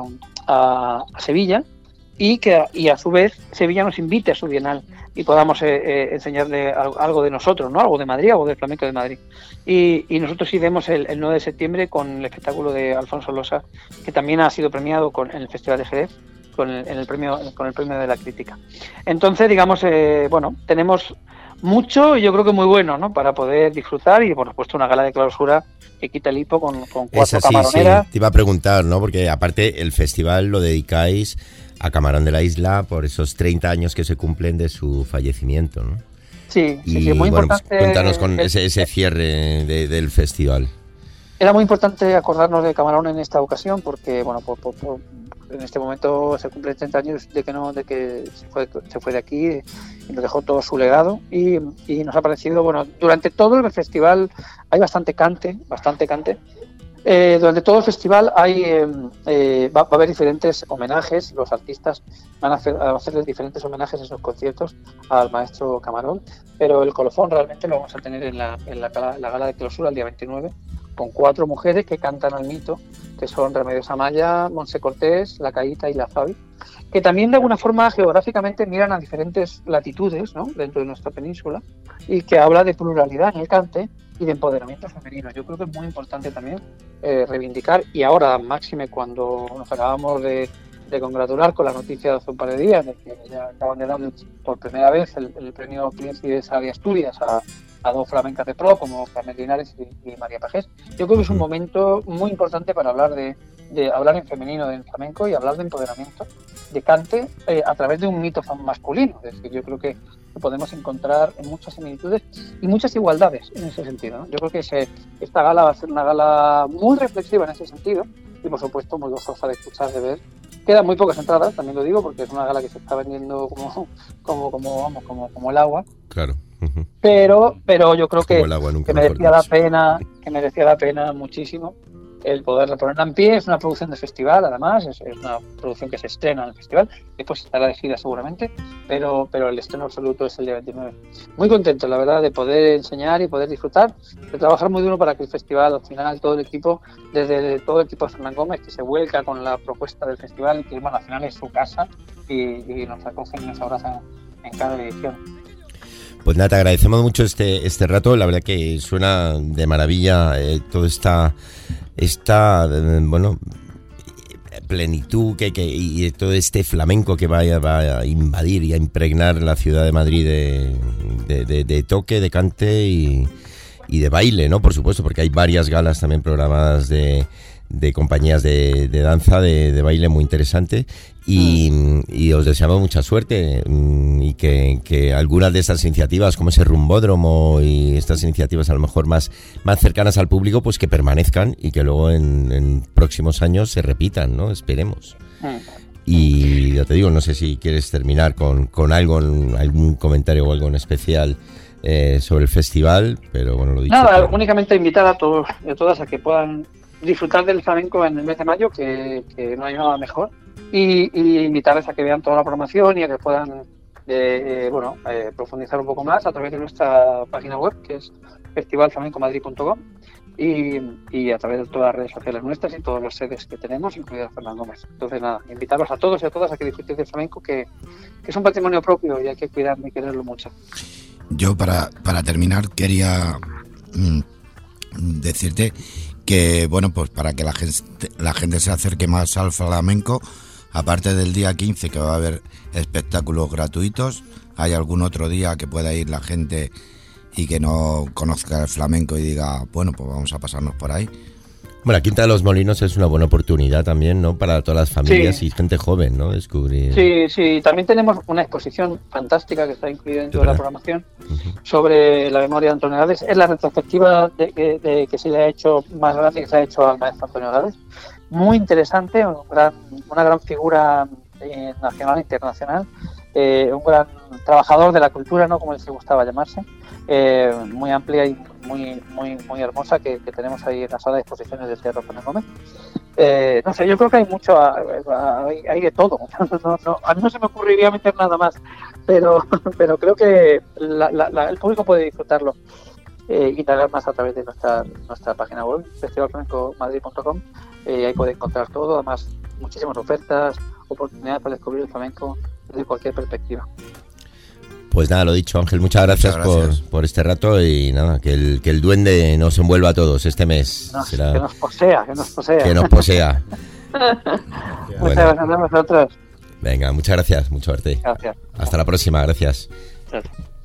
a, a Sevilla y que y a su vez Sevilla nos invite a su bienal y podamos eh, eh, enseñarle algo de nosotros, ¿no? Algo de Madrid, algo del flamenco de Madrid. Y, y nosotros iremos el, el nueve de septiembre con el espectáculo de Alfonso Losa, que también ha sido premiado con, en el Festival de Jerez, con el, en el premio con el premio de la crítica. Entonces, digamos, eh, bueno, tenemos mucho y yo creo que muy bueno, ¿no? Para poder disfrutar y, por supuesto, una gala de clausura que quita el hipo con, con cuatro
Esa sí,
camaroneras.
sí, te iba a preguntar, ¿no? Porque aparte el festival lo dedicáis a Camarón de la Isla por esos treinta años que se cumplen de su fallecimiento, ¿no?
Sí,
y,
sí, sí, muy
bueno, pues,
importante.
cuéntanos con
el,
ese, ese cierre de, del festival.
Era muy importante acordarnos de Camarón en esta ocasión porque, bueno, por, por, por, en este momento se cumplen treinta años de que no de que se fue, se fue de aquí y nos dejó todo su legado y, y nos ha parecido, bueno, durante todo el festival hay bastante cante, bastante cante. Eh, durante todo el festival hay eh, eh, va, va a haber diferentes homenajes, los artistas van a hacer, a hacer diferentes homenajes en sus conciertos al maestro Camarón, pero el colofón realmente lo vamos a tener en la, en la, gala, la gala de clausura el día veintinueve, con cuatro mujeres que cantan al mito, que son Remedios Amaya, Montse Cortés, La Caíta y La Fabi, que también de alguna forma geográficamente miran a diferentes latitudes, ¿no? Dentro de nuestra península, y que habla de pluralidad en el cante y de empoderamiento femenino. Yo creo que es muy importante también eh, reivindicar, y ahora máxime cuando nos acabamos de, de congratular con la noticia de hace un par de días de que ya acaban de dar por primera vez el, el premio Príncipe de Asturias a, a dos flamencas de pro como Carmen Linares y, y María Pajés. Yo creo que es un momento muy importante para hablar de, de hablar en femenino del flamenco y hablar de empoderamiento de cante eh, a través de un mito masculino. Es decir, yo creo que podemos encontrar en muchas similitudes y muchas igualdades en ese sentido, ¿no? Yo creo que se, esta gala va a ser una gala muy reflexiva en ese sentido y, por supuesto, muy gozosa de escuchar, de ver. Quedan muy pocas entradas, también lo digo, porque es una gala que se está vendiendo como como como vamos como como el agua.
Claro. Uh-huh.
Pero pero yo creo que,
agua,
que merecía la pena, que merecía la pena muchísimo el poder ponerla en pie. Es una producción de festival, además, es, es una producción que se estrena en el festival, después estará de gira seguramente, pero pero el estreno absoluto es el día veintinueve. Muy contento, la verdad, de poder enseñar y poder disfrutar, de trabajar muy duro para que el festival, al final, todo el equipo, desde todo el equipo de Fernán Gómez, que se vuelca con la propuesta del festival y que, bueno, al final es su casa y, y nos acogen y nos abrazan en cada edición.
Pues nada, te agradecemos mucho este este rato, la verdad que suena de maravilla eh, toda esta, esta eh, bueno, plenitud que, que y todo este flamenco que vaya va a invadir y a impregnar la ciudad de Madrid de, de, de, de toque, de cante y, y de baile, ¿no? Por supuesto, porque hay varias galas también programadas de, de compañías de, de danza, de, de baile muy interesante. Y, y os deseamos mucha suerte y que, que algunas de estas iniciativas como ese rumbódromo y estas iniciativas a lo mejor más, más cercanas al público pues que permanezcan y que luego en, en próximos años se repitan, ¿no? Esperemos. Y ya te digo, no sé si quieres terminar con, con algo, algún comentario o algo en especial eh, sobre el festival, pero bueno, lo dicho.
Nada,
pero...
únicamente invitar a todos y a todas a que puedan disfrutar del flamenco en el mes de mayo, que, que no hay nada mejor. Y, y invitarles a que vean toda la programación y a que puedan eh, eh, bueno eh, profundizar un poco más a través de nuestra página web, que es festival flamenco madrid punto com, y, y a través de todas las redes sociales nuestras y todos los sedes que tenemos, incluido Fernán Gómez. Entonces nada, invitarlos a todos y a todas a que disfruten del flamenco, que, que es un patrimonio propio y hay que cuidarlo y quererlo mucho.
Yo para, para terminar quería mm, decirte que bueno, pues para que la gente, la gente se acerque más al flamenco, aparte del día quince que va a haber espectáculos gratuitos, hay algún otro día que pueda ir la gente y que no conozca el flamenco y diga, bueno, pues vamos a pasarnos por ahí.
Bueno, Quinta de los Molinos es una buena oportunidad también, ¿no? Para todas las familias
Sí.
y gente joven, ¿no? Descubrir.
Sí, sí, también tenemos una exposición fantástica que está incluida dentro de la
verdad.
programación sobre la memoria de Antonio Gades. Es la retrospectiva de, de- de que se le ha hecho más grande que se ha hecho al maestro Antonio Gades. Muy interesante, un gran- una gran figura eh, nacional e internacional, eh, un gran trabajador de la cultura, ¿no? Como les gustaba llamarse, eh, muy amplia y muy muy muy hermosa que, que tenemos ahí en la sala de exposiciones del Teatro Fernández Gómez. Eh, no sé, yo creo que hay mucho, a- a- hay, hay de todo. No, no, a mí no se me ocurriría meter nada más, pero pero creo que la- la- la- el público puede disfrutarlo eh, y indagar más a través de nuestra nuestra página web, festival flamenco madrid punto com. Eh, ahí puede encontrar todo, además muchísimas ofertas, oportunidades para descubrir el flamenco desde cualquier perspectiva.
Pues nada, lo dicho, Ángel, muchas gracias,
Muchas gracias.
Por, por este rato y nada, que el, que el duende nos envuelva a todos este mes.
Nos-
Será
que nos posea, que nos posea.
que nos posea.
Muchas
Bueno.
gracias a vosotros.
Venga, muchas gracias, mucha suerte.
Gracias.
Hasta la próxima, gracias.
Chao.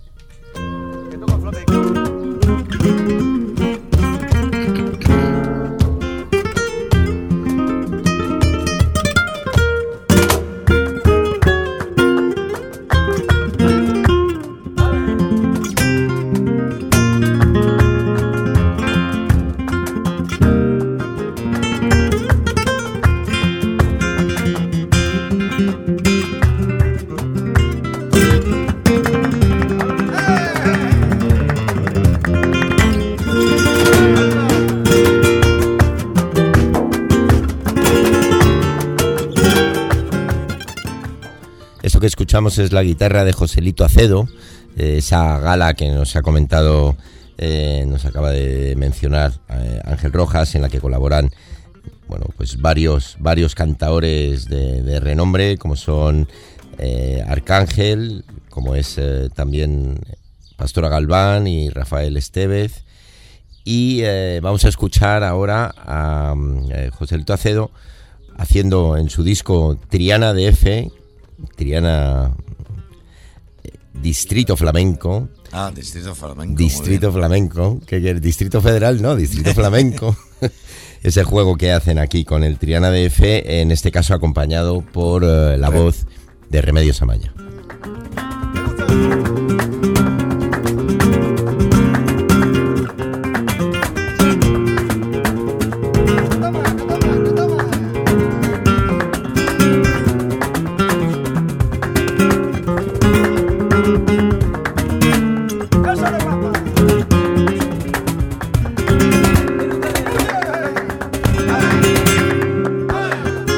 Esto que escuchamos es la guitarra de Joselito Acedo, eh, esa gala que nos ha comentado, eh, nos acaba de mencionar eh, Ángel Rojas, en la que colaboran, bueno, pues varios varios cantaores de, de renombre, como son eh, Arcángel, como es eh, también Pastora Galván y Rafael Estevez. Y eh, vamos a escuchar ahora a eh, Joselito Acedo haciendo en su disco Triana D F, Triana eh, Distrito Flamenco.
Ah, Distrito Flamenco.
Distrito Flamenco, que, que Distrito Federal, no, Distrito Flamenco. Ese juego que hacen aquí con el Triana D F, en este caso acompañado por eh, la voz de Remedios Amaya.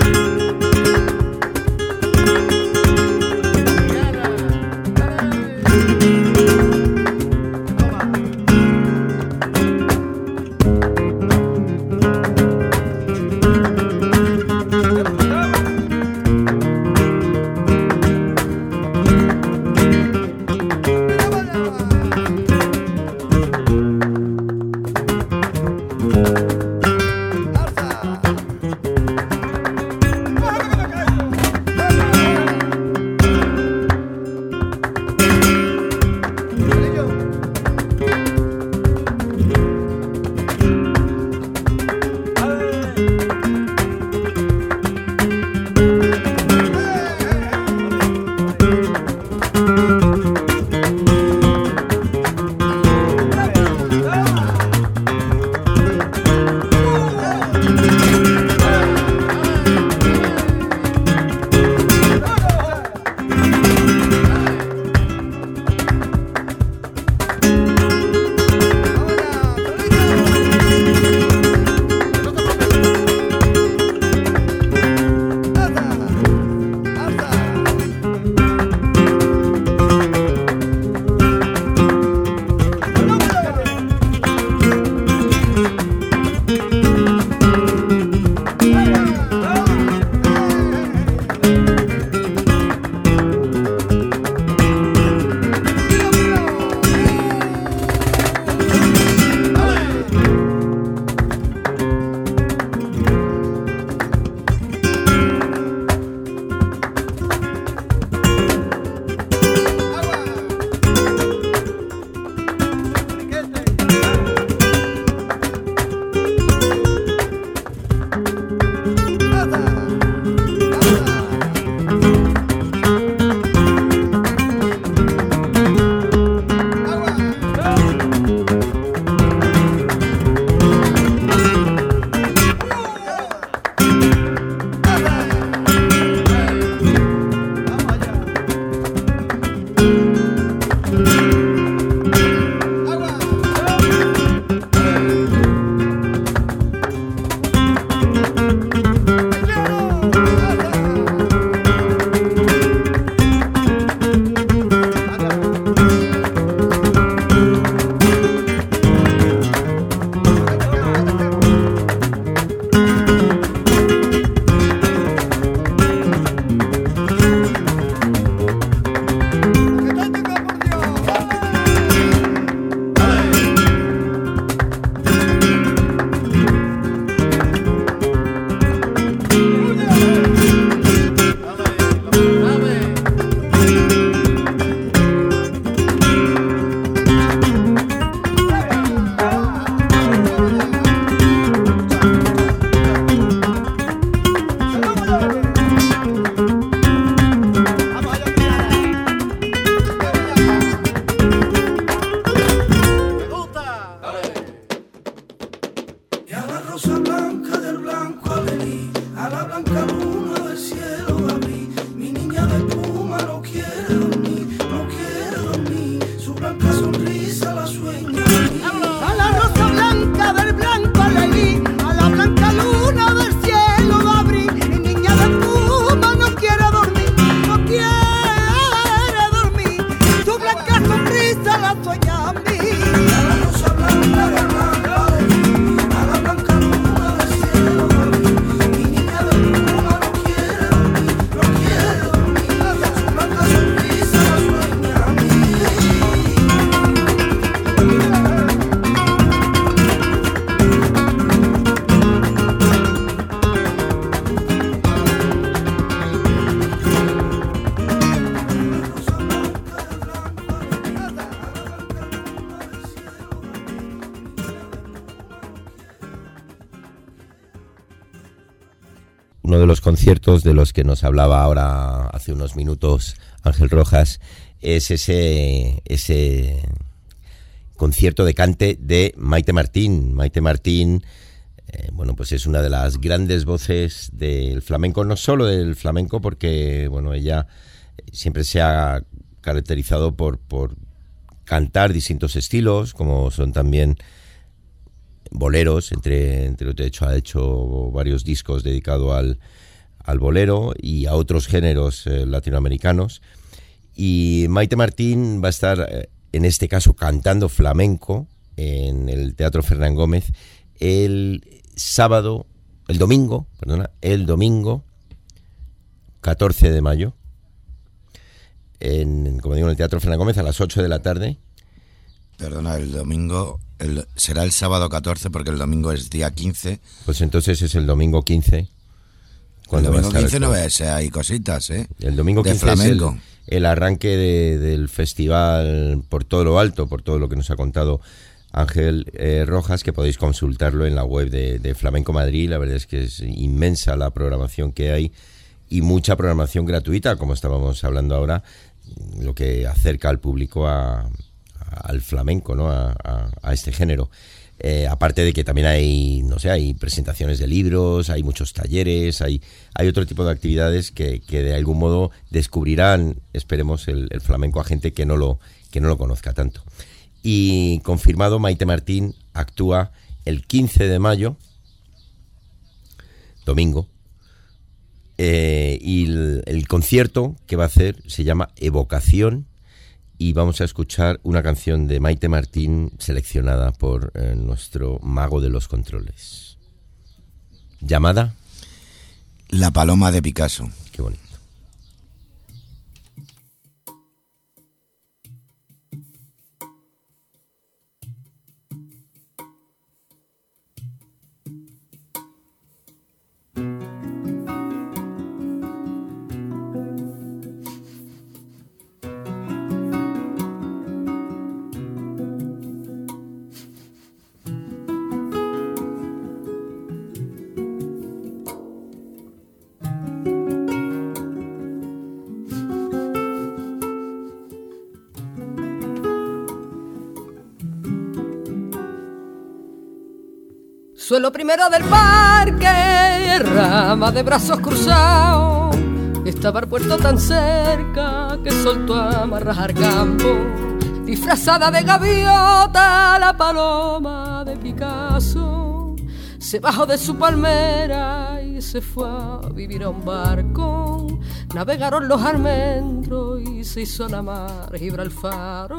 Triana,
uno de los conciertos de los que nos hablaba ahora hace unos minutos Ángel Rojas es ese ese concierto de cante de Maite Martín. Maite Martín, eh, bueno, pues es una de las grandes voces del flamenco, no solo del flamenco, porque, bueno, ella siempre se ha caracterizado por, por cantar distintos estilos, como son también boleros, entre, entre de hecho ha hecho varios discos dedicados al, al bolero y a otros géneros eh, latinoamericanos. Y Maite Martín va a estar, eh, en este caso, cantando flamenco en el Teatro Fernán Gómez el sábado, el domingo, perdona, el domingo catorce de mayo, en, como digo, en el Teatro Fernán Gómez a las ocho de la tarde.
Perdona, el domingo, el, será el sábado catorce porque el domingo es día quince.
Pues entonces es el domingo quince.
El domingo quince no ves, hay cositas, ¿eh?
El domingo
de
quince
flamenco.
es el, el arranque de, del festival Por Todo lo Alto, por todo lo que nos ha contado Ángel eh, Rojas, que podéis consultarlo en la web de, de Flamenco Madrid. La verdad es que es inmensa la programación que hay y mucha programación gratuita, como estábamos hablando ahora, lo que acerca al público a, a, al flamenco, ¿no? A, a, a este género. Eh, aparte de que también hay, no sé, hay presentaciones de libros, hay muchos talleres, hay, hay otro tipo de actividades que, que de algún modo descubrirán, esperemos, el, el flamenco a gente que no lo, que no lo conozca tanto. Y confirmado, Maite Martín actúa el quince de mayo, domingo, eh, y el, el concierto que va a hacer se llama Evocación. Y vamos a escuchar una canción de Maite Martín seleccionada por eh, nuestro mago de los controles. ¿Llamada?
La paloma de Picasso.
Qué bonito.
Suelo primero del parque, rama de brazos cruzados. Estaba el puerto tan cerca que soltó a amarrar campo. Disfrazada de gaviota, la paloma de Picasso se bajó de su palmera y se fue a vivir a un barco. Navegaron los almendros y se hizo la mar Gibraltar.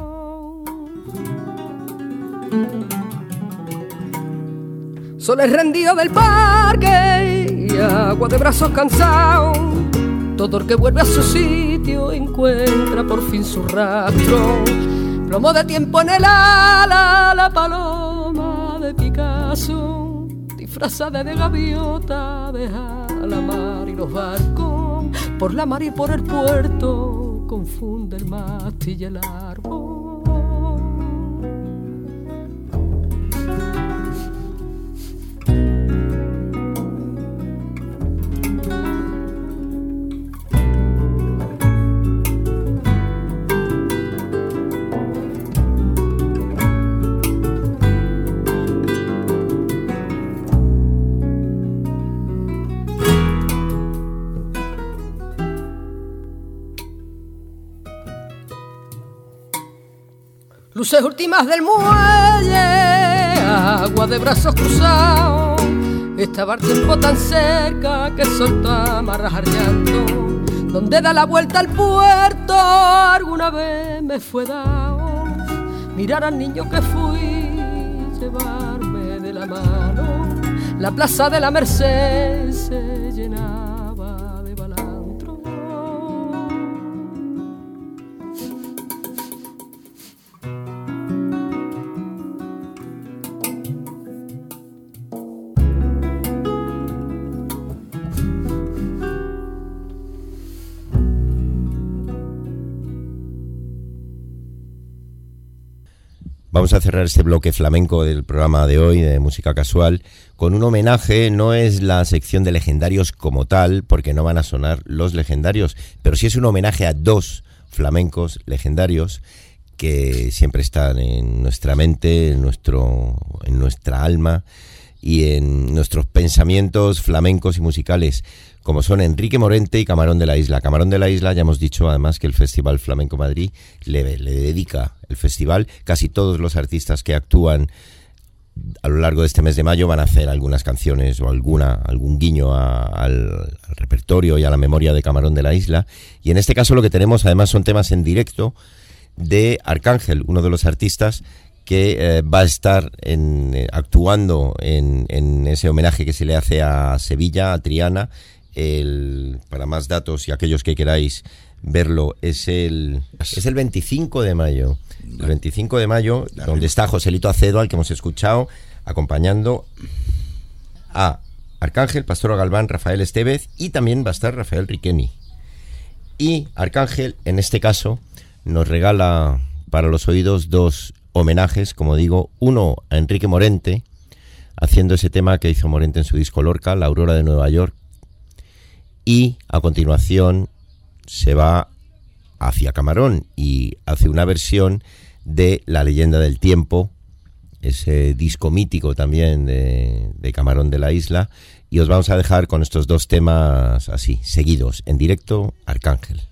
Sol es rendido del parque y agua de brazos cansados. Todo el que vuelve a su sitio encuentra por fin su rastro. Plomo de tiempo en el ala, la paloma de Picasso, disfrazada de gaviota, deja la mar y los barcos. Por la mar y por el puerto confunde el mástil y el árbol. Luces últimas del muelle, agua de brazos cruzados. Estaba el tiempo tan cerca que soltó a amarrar llanto. Donde da la vuelta al puerto, alguna vez me fue dado mirar al niño que fui, llevarme de la mano. La plaza de la Merced se llenaba de balandro.
Vamos a cerrar este bloque flamenco del programa de hoy, de música casual, con un homenaje. No es la sección de legendarios como tal, porque no van a sonar los legendarios, pero sí es un homenaje a dos flamencos legendarios que siempre están en nuestra mente, en, nuestro, en nuestra alma y en nuestros pensamientos flamencos y musicales, como son Enrique Morente y Camarón de la Isla. Camarón de la Isla, ya hemos dicho además que el Festival Flamenco Madrid le, le dedica el festival. Casi todos los artistas que actúan a lo largo de este mes de mayo van a hacer algunas canciones o alguna algún guiño a, al, al repertorio y a la memoria de Camarón de la Isla. Y en este caso lo que tenemos además son temas en directo de Arcángel, uno de los artistas que eh, va a estar en, eh, actuando en, en ese homenaje que se le hace a Sevilla, a Triana. El, para más datos y aquellos que queráis verlo, es el es el veinticinco de mayo. El veinticinco de mayo, donde está Joselito Acedo, al que hemos escuchado, acompañando a Arcángel, Pastor Galván, Rafael Estevez, y también va a estar Rafael Riqueni. Y Arcángel, en este caso, nos regala para los oídos dos homenajes, como digo, uno a Enrique Morente, haciendo ese tema que hizo Morente en su disco Lorca, La Aurora de Nueva York, y a continuación se va hacia Camarón y hace una versión de La Leyenda del Tiempo, ese disco mítico también de, de Camarón de la Isla, y os vamos a dejar con estos dos temas así, seguidos, en directo, Arcángel.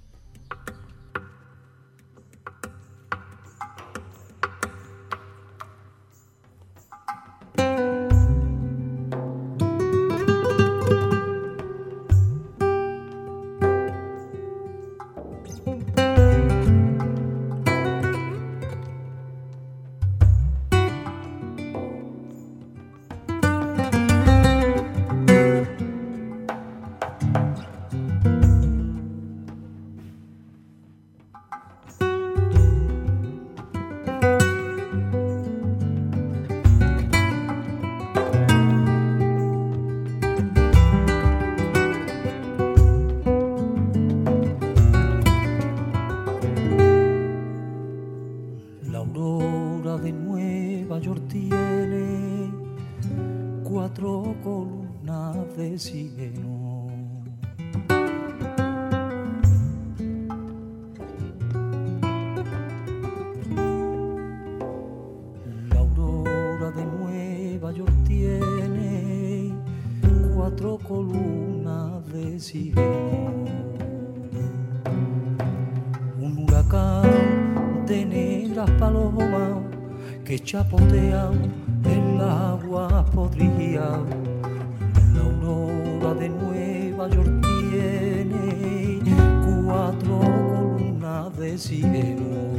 Chapotean en la agua podrida. La aurora de Nueva York tiene cuatro columnas de cielo.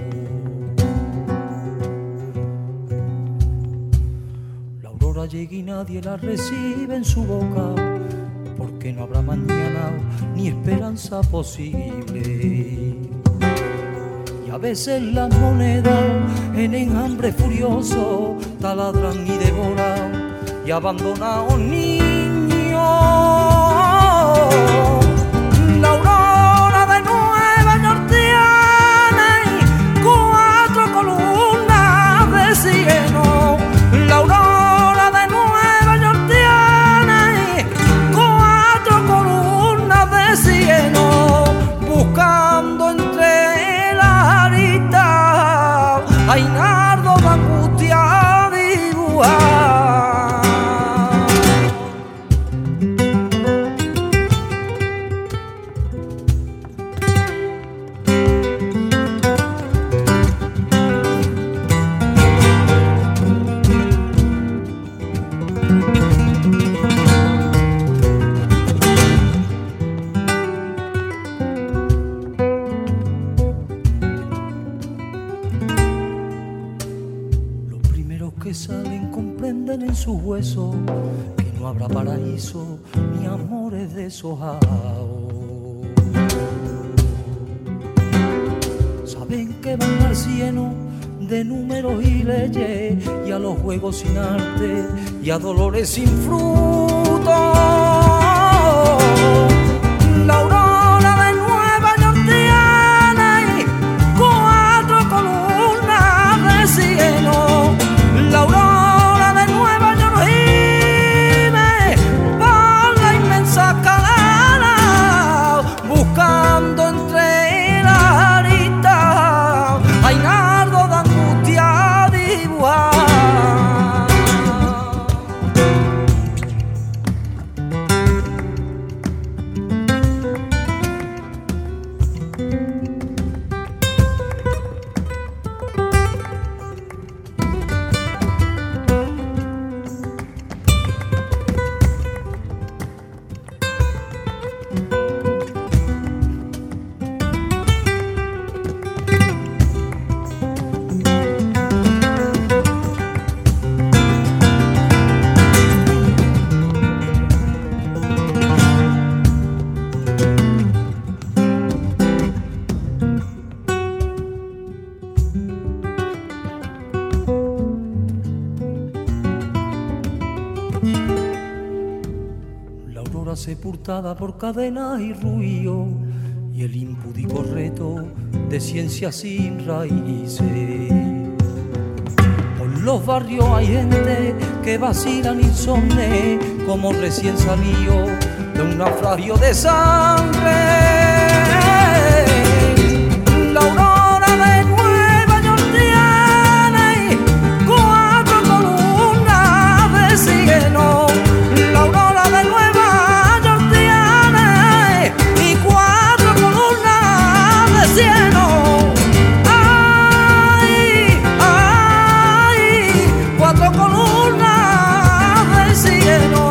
La aurora llega y nadie la recibe en su boca, porque no habrá mañana ni esperanza posible. A veces las monedas en enjambre furioso taladran y devoran y abandonan a un niño. La aurora de Nueva York tiene cuatro columnas de cielo. La aurora de Nueva York tiene cuatro columnas de cielo, buscando entre hay nardo de angustia dibujar. En sus huesos que no habrá paraíso ni amores deshojados. Saben que van al cielo de números y leyes, y a los juegos sin arte y a dolores sin fruto. La aurora de Nueva York tiene cuatro columnas de cielo. sepultada por cadenas y ruido, y el impúdico reto de ciencias sin raíces. Por los barrios hay gente que vacilan insomne, como recién salido de un naufragio de sangre. La aurora de Nueva York tiene cuatro columnas de cielo. La aurora de Nueva York tiene y cuatro columnas de cielo. Ay, ay, cuatro columnas del cielo.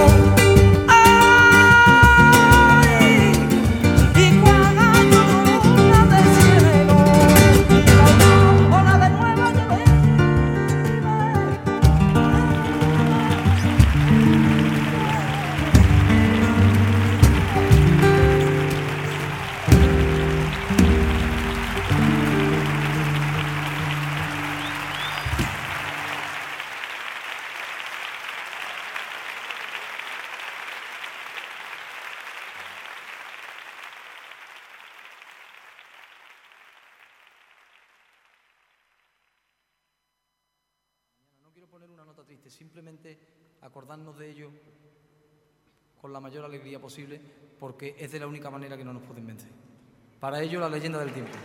Simplemente acordarnos de ello con la mayor alegría posible, porque es de la única manera que no nos pueden vencer. Para ello, la leyenda del tiempo.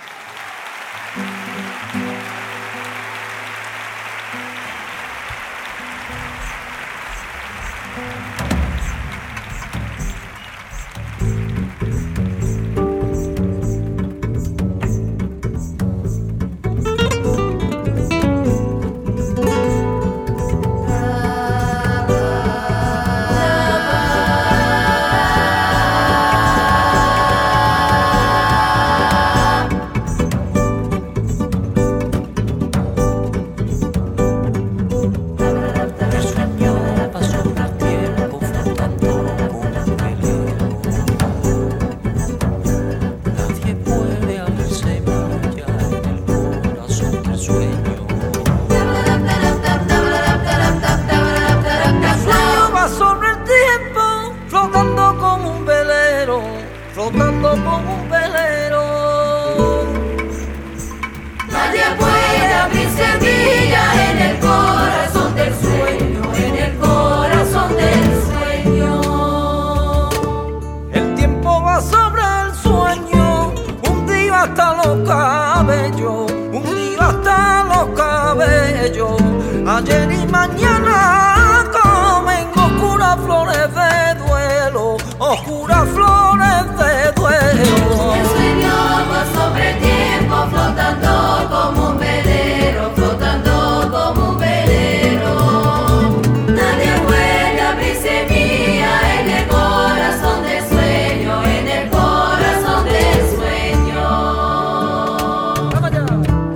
Ayer y mañana comen oscuras flores de duelo, oscuras flores de duelo.
El sueño va sobre el tiempo, flotando como un velero, flotando como un velero. Nadie puede abrirse mía en el corazón del sueño, en el corazón del sueño.
¡Vamos allá!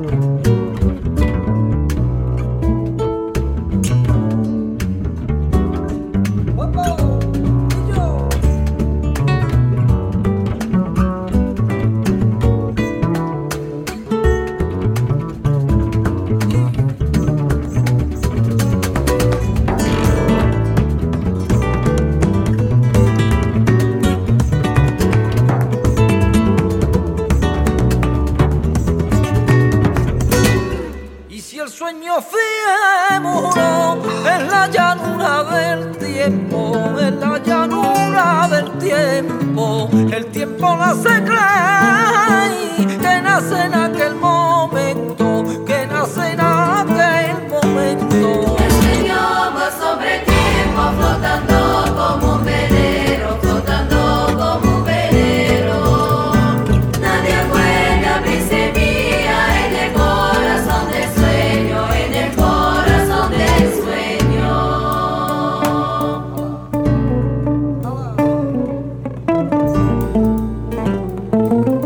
En la llanura del tiempo, en la llanura del tiempo, el tiempo nace clay, que nace en aquel momento, que nace en aquel momento.
El sueño va sobre el tiempo, flotando como un velero, flotando como un velero. Nadie puede abrirse mía en el corazón del sueño, en el corazón del sueño.
Thank you.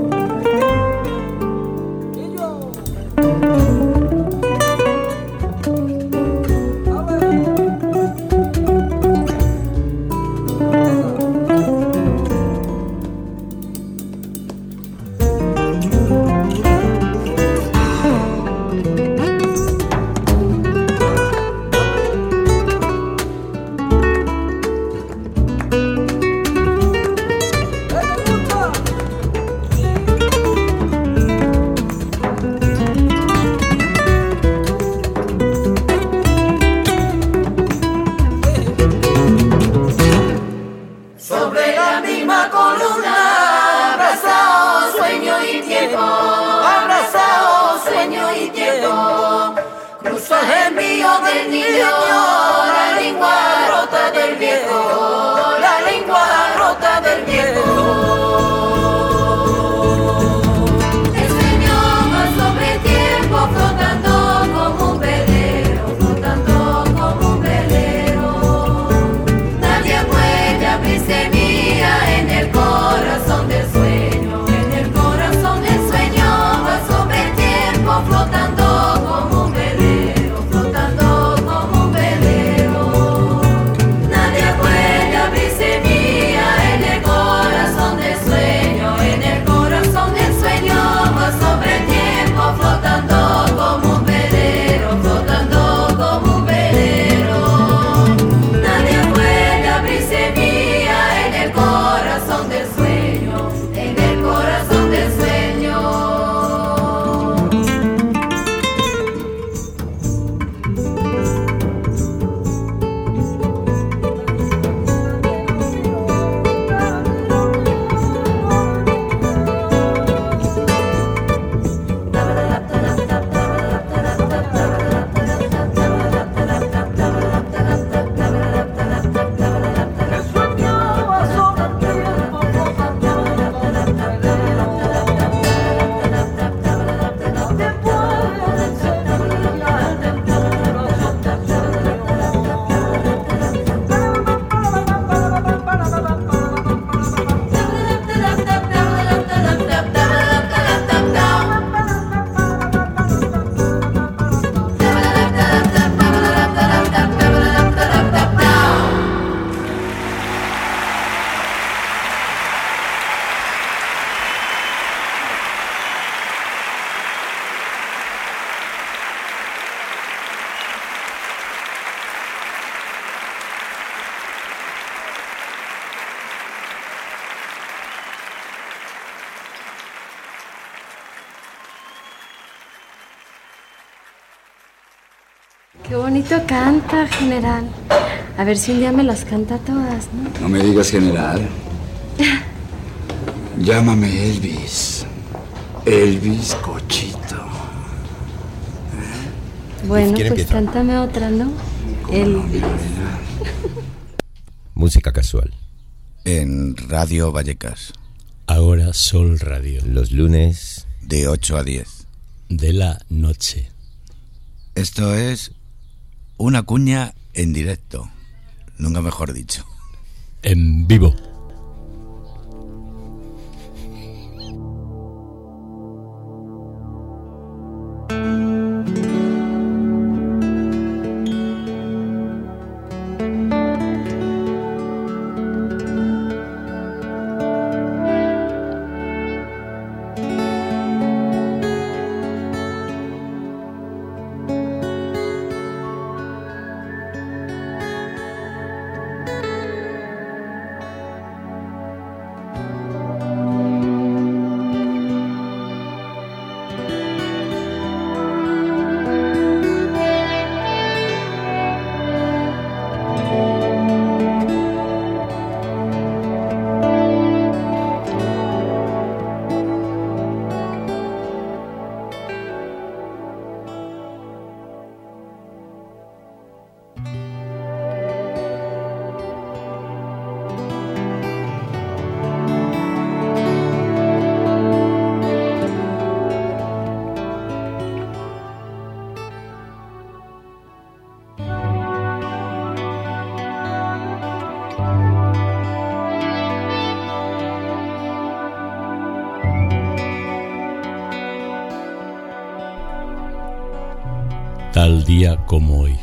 sobre la misma columna, abrazado sueño y tiempo, abrazado sueño y tiempo. Cruzas el mío del niño, la lengua rota del viejo, la lengua rota del viejo. El sueño va sobre el tiempo, flotando como un velero, flotando como un velero. Nadie puede abrirse mía en el corazón del sueño, en el corazón del sueño va sobre el tiempo, flotando como un velero, flotando como un velero. Nadie puede abrirse mía en el corazón del sueño, en el corazón del sueño va sobre el tiempo, flotando como un velero, flotando como un velero. Nadie puede abrirse mía en el corazón del sueño, en el corazón del sueño.
Qué bonito canta, general. A ver si un día me las canta todas, ¿no?
No me digas general. Llámame Elvis. Elvis Cochito.
Bueno, pues
empieza?
cántame otra, ¿no? Elvis.
Música casual.
En Radio Vallecas.
Ahora Sol Radio.
Los lunes.
De ocho a diez.
De la noche.
Esto es una cuña en directo. Nunca mejor dicho.
En vivo. Tal día como hoy.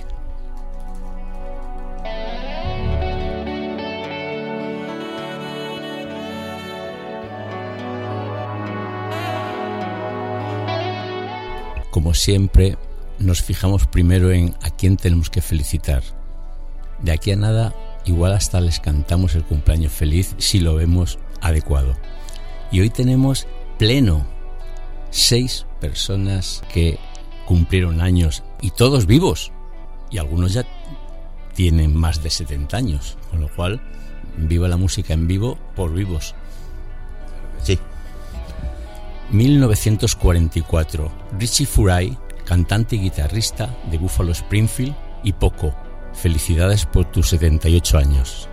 Como siempre, nos fijamos primero en a quién tenemos que felicitar. De aquí a nada, igual hasta les cantamos el cumpleaños feliz si lo vemos adecuado. Y hoy tenemos pleno seis personas que cumplieron años y todos vivos, y algunos ya tienen más de setenta años, con lo cual Viva la música en vivo por vivos.
Sí.
mil novecientos cuarenta y cuatro. Richie Furay, cantante y guitarrista de Buffalo Springfield y Poco. Felicidades por tus setenta y ocho años.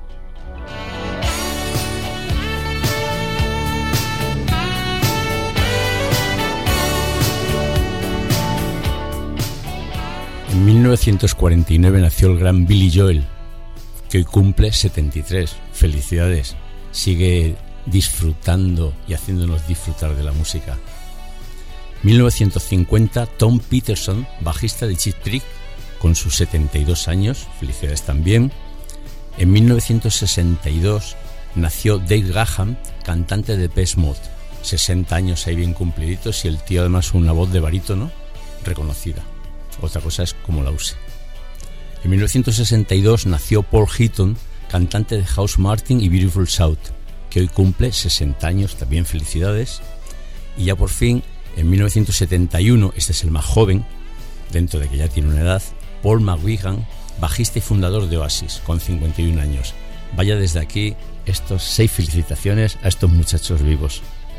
En mil novecientos cuarenta y nueve nació el gran Billy Joel, que hoy cumple setenta y tres. Felicidades. Sigue disfrutando y haciéndonos disfrutar de la música. mil novecientos cincuenta, Tom Peterson, bajista de Cheap Trick, con sus setenta y dos años. Felicidades también. En mil novecientos sesenta y dos nació Dave Gahan, cantante de Depeche Mode. sesenta años ahí bien cumpliditos, y el tío además una voz de barítono reconocida. Otra cosa es cómo la use. En mil novecientos sesenta y dos nació Paul Heaton, cantante de House Martin y Beautiful South, que hoy cumple sesenta años, también felicidades. Y ya por fin, en mil novecientos setenta y uno, este es el más joven, dentro de que ya tiene una edad, Paul McGuigan, bajista y fundador de Oasis, con cincuenta y un años. Vaya desde aquí estos seis felicitaciones a estos muchachos vivos.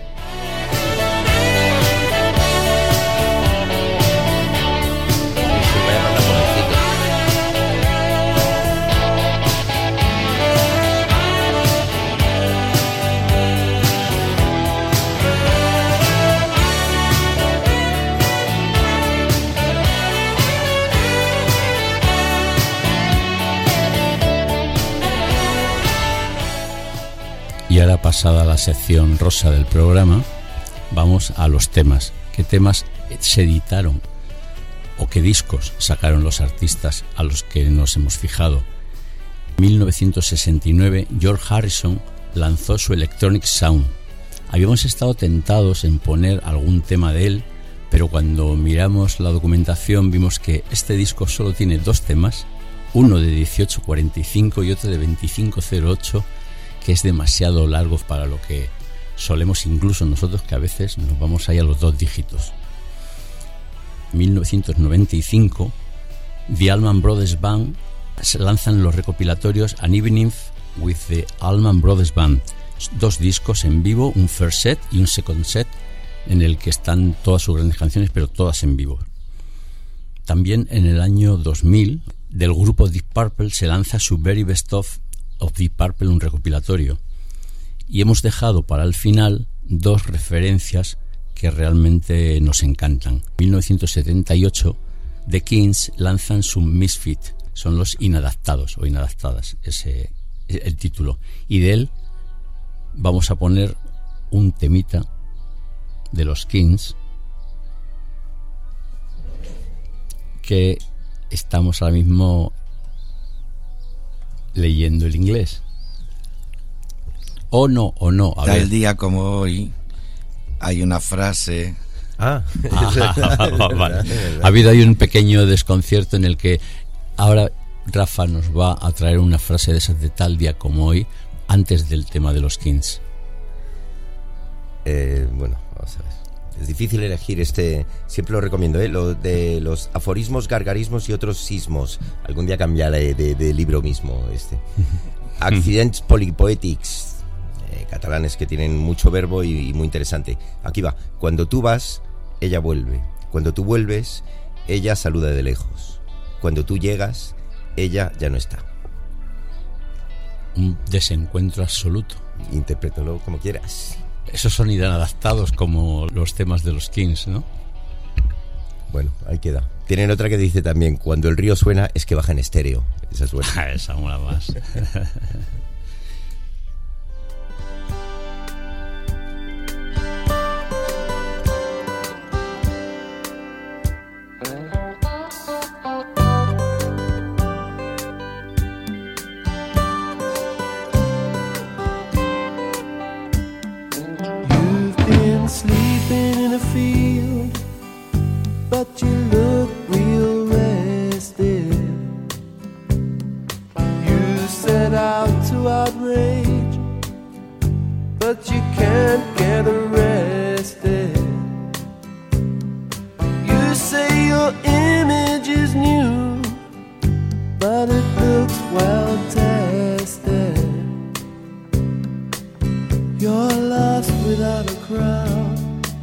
Y ahora, pasada la sección rosa del programa, vamos a los temas. ¿Qué temas se editaron o qué discos sacaron los artistas a los que nos hemos fijado? En mil novecientos sesenta y nueve, George Harrison lanzó su Electronic Sound. Habíamos estado tentados en poner algún tema de él, pero cuando miramos la documentación vimos que este disco solo tiene dos temas, uno de dieciocho cuarenta y cinco y otro de veinticinco cero ocho, que es demasiado largo para lo que solemos incluso nosotros, que a veces nos vamos ahí a los dos dígitos. En mil novecientos noventa y cinco, The Allman Brothers Band se lanzan los recopilatorios An Evening with the Allman Brothers Band, dos discos en vivo, un first set y un second set, en el que están todas sus grandes canciones, pero todas en vivo. También en el año dos mil, del grupo Deep Purple se lanza su Very Best Of of Deep Purple, un recopilatorio, y hemos dejado para el final dos referencias que realmente nos encantan. En mil novecientos setenta y ocho, The Kings lanzan su Misfit, son los inadaptados o inadaptadas, ese es el título, y de él vamos a poner un temita de los Kings que estamos ahora mismo leyendo el inglés. O no, o no. A
Tal
ver.
día como hoy hay una frase.
Ah,
ah vale. Ha habido ahí un pequeño desconcierto en el que ahora Rafa nos va a traer una frase de esas de tal día como hoy, antes del tema de los Kings.
Eh, bueno, vamos a ver. Es difícil elegir este, siempre lo recomiendo, ¿eh? Lo de los aforismos, gargarismos y otros sismos. Algún día cambiaré de, de libro mismo este. Accidents Polypoetics, eh, catalanes que tienen mucho verbo y, y muy interesante. Aquí va. Cuando tú vas, ella vuelve. Cuando tú vuelves, ella saluda de lejos. Cuando tú llegas, ella ya no está.
Un desencuentro absoluto.
Interprétalo como quieras.
Esos son inadaptados como los temas de los Kings, ¿no?
Bueno, ahí queda. Tienen otra que dice también, cuando el río suena es que baja en estéreo. Esa es buena.
Esa mola más.
Sleeping in a field, but you look real rested. You set out to outrage, but you can't get arrested. You say your image is new, but it looks well tested. You're lost without a crowd,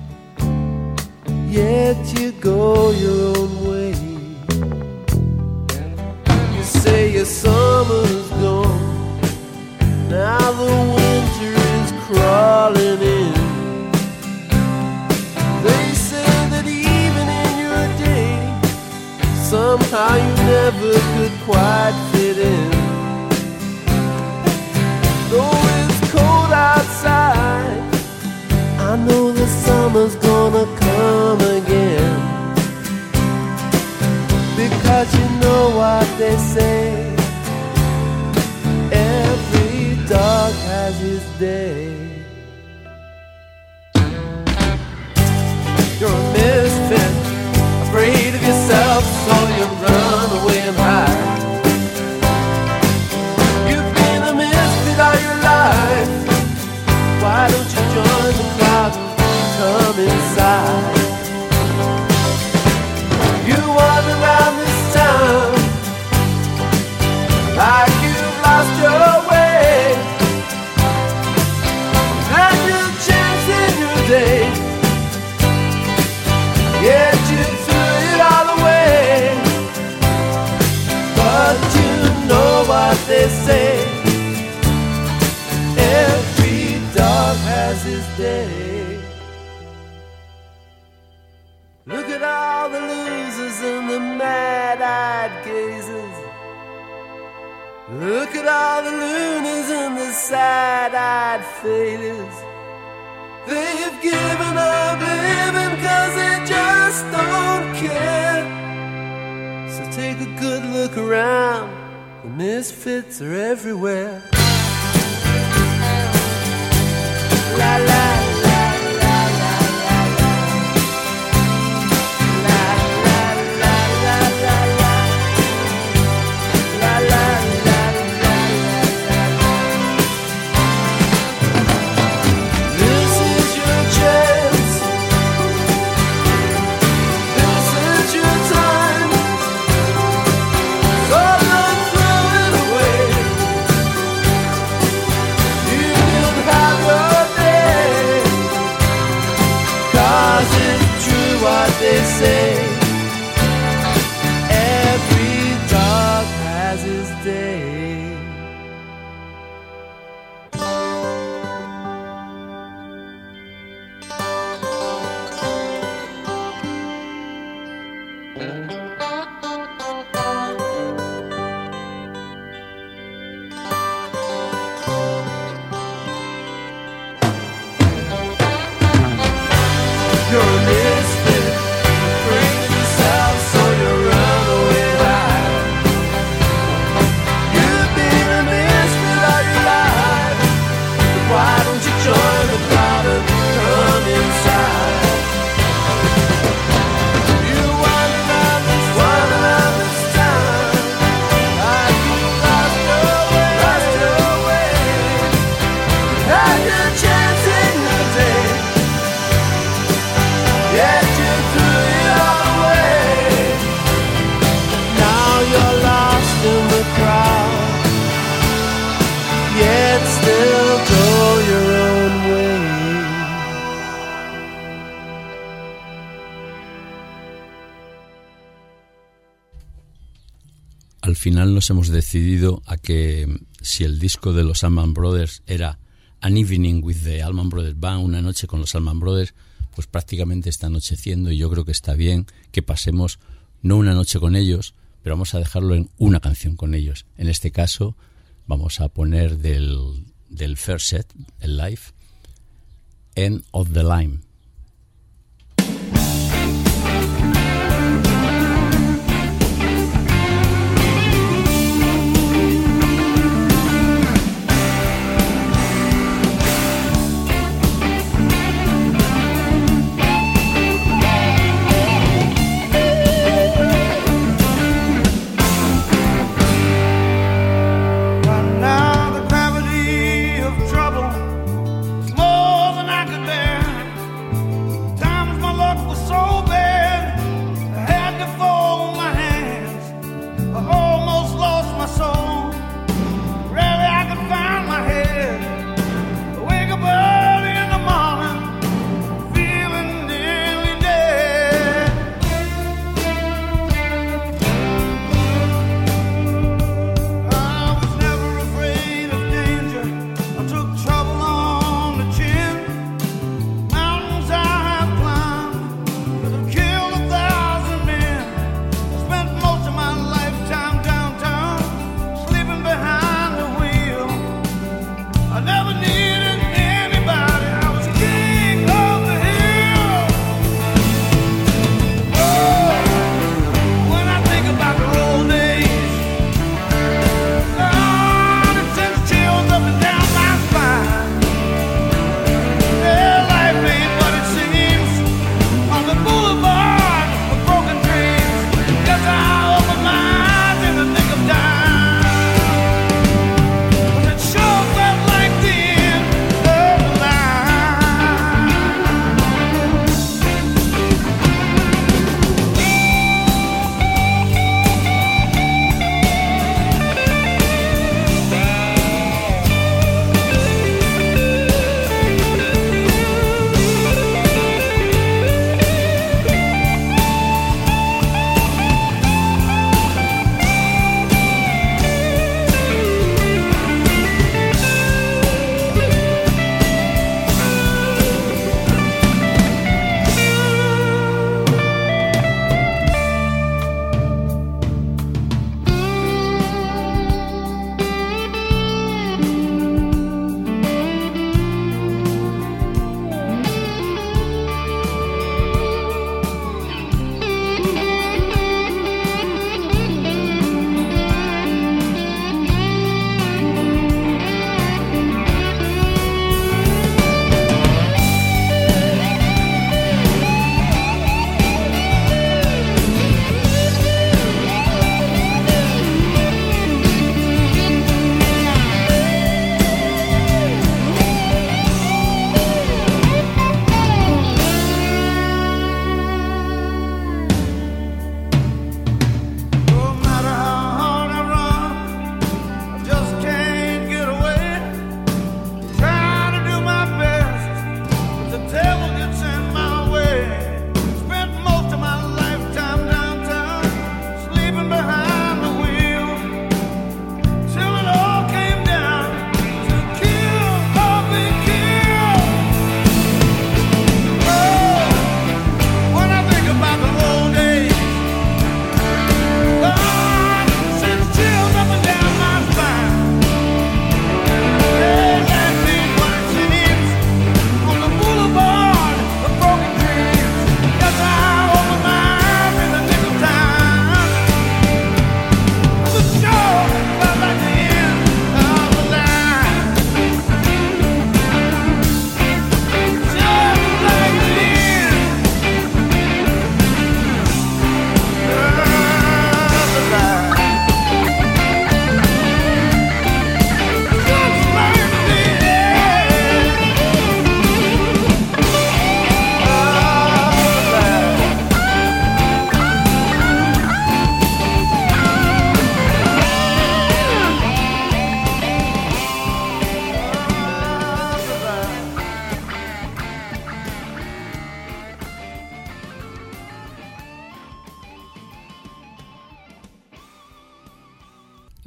yet you go your own way. You say your summer's gone, now the winter is crawling in. They say that even in your day, somehow you never could quite fit in. Though it's cold outside, I know the summer's gonna come again. Because you know what they say, every dog has his day. You're a misfit, afraid of yourself, so you run away and hide. You've been a misfit all your life. Why don't you join the crowd and come inside? You wander around this town like you've lost your way. Had your chance in your day, yet you threw it all away. But you know what they say, every dog has his day. Look at all the losers and the mad-eyed gazers. Look at all the loonies and the sad-eyed failures. They've given up living cause they just don't care. So take a good look around, the misfits are everywhere. La la la la la la la la la la la la la la la la. This is your chance. This is your time. So don't throw it away. You can have your day. Cause it's true what they say, every dog has his day. You're a misfit, afraid of yourself, so you run away and hide. You've been a misfit all your life, but why don't you join the crowd and come inside? You wander around this, wander around this town like you lost your way, lost your way. You had your chance in your day, yet you threw it all away. Now you're lost in the crowd, yet still go your own way.
Al final nos hemos decidido a que si el disco de los Allman Brothers era An Evening with the Allman Brothers Band, una noche con los Allman Brothers, pues prácticamente está anocheciendo y yo creo que está bien que pasemos no una noche con ellos, pero vamos a dejarlo en una canción con ellos. En este caso vamos a poner del, del first set, el live, End of the Line.
Now the gravity of trouble is more than I could bear.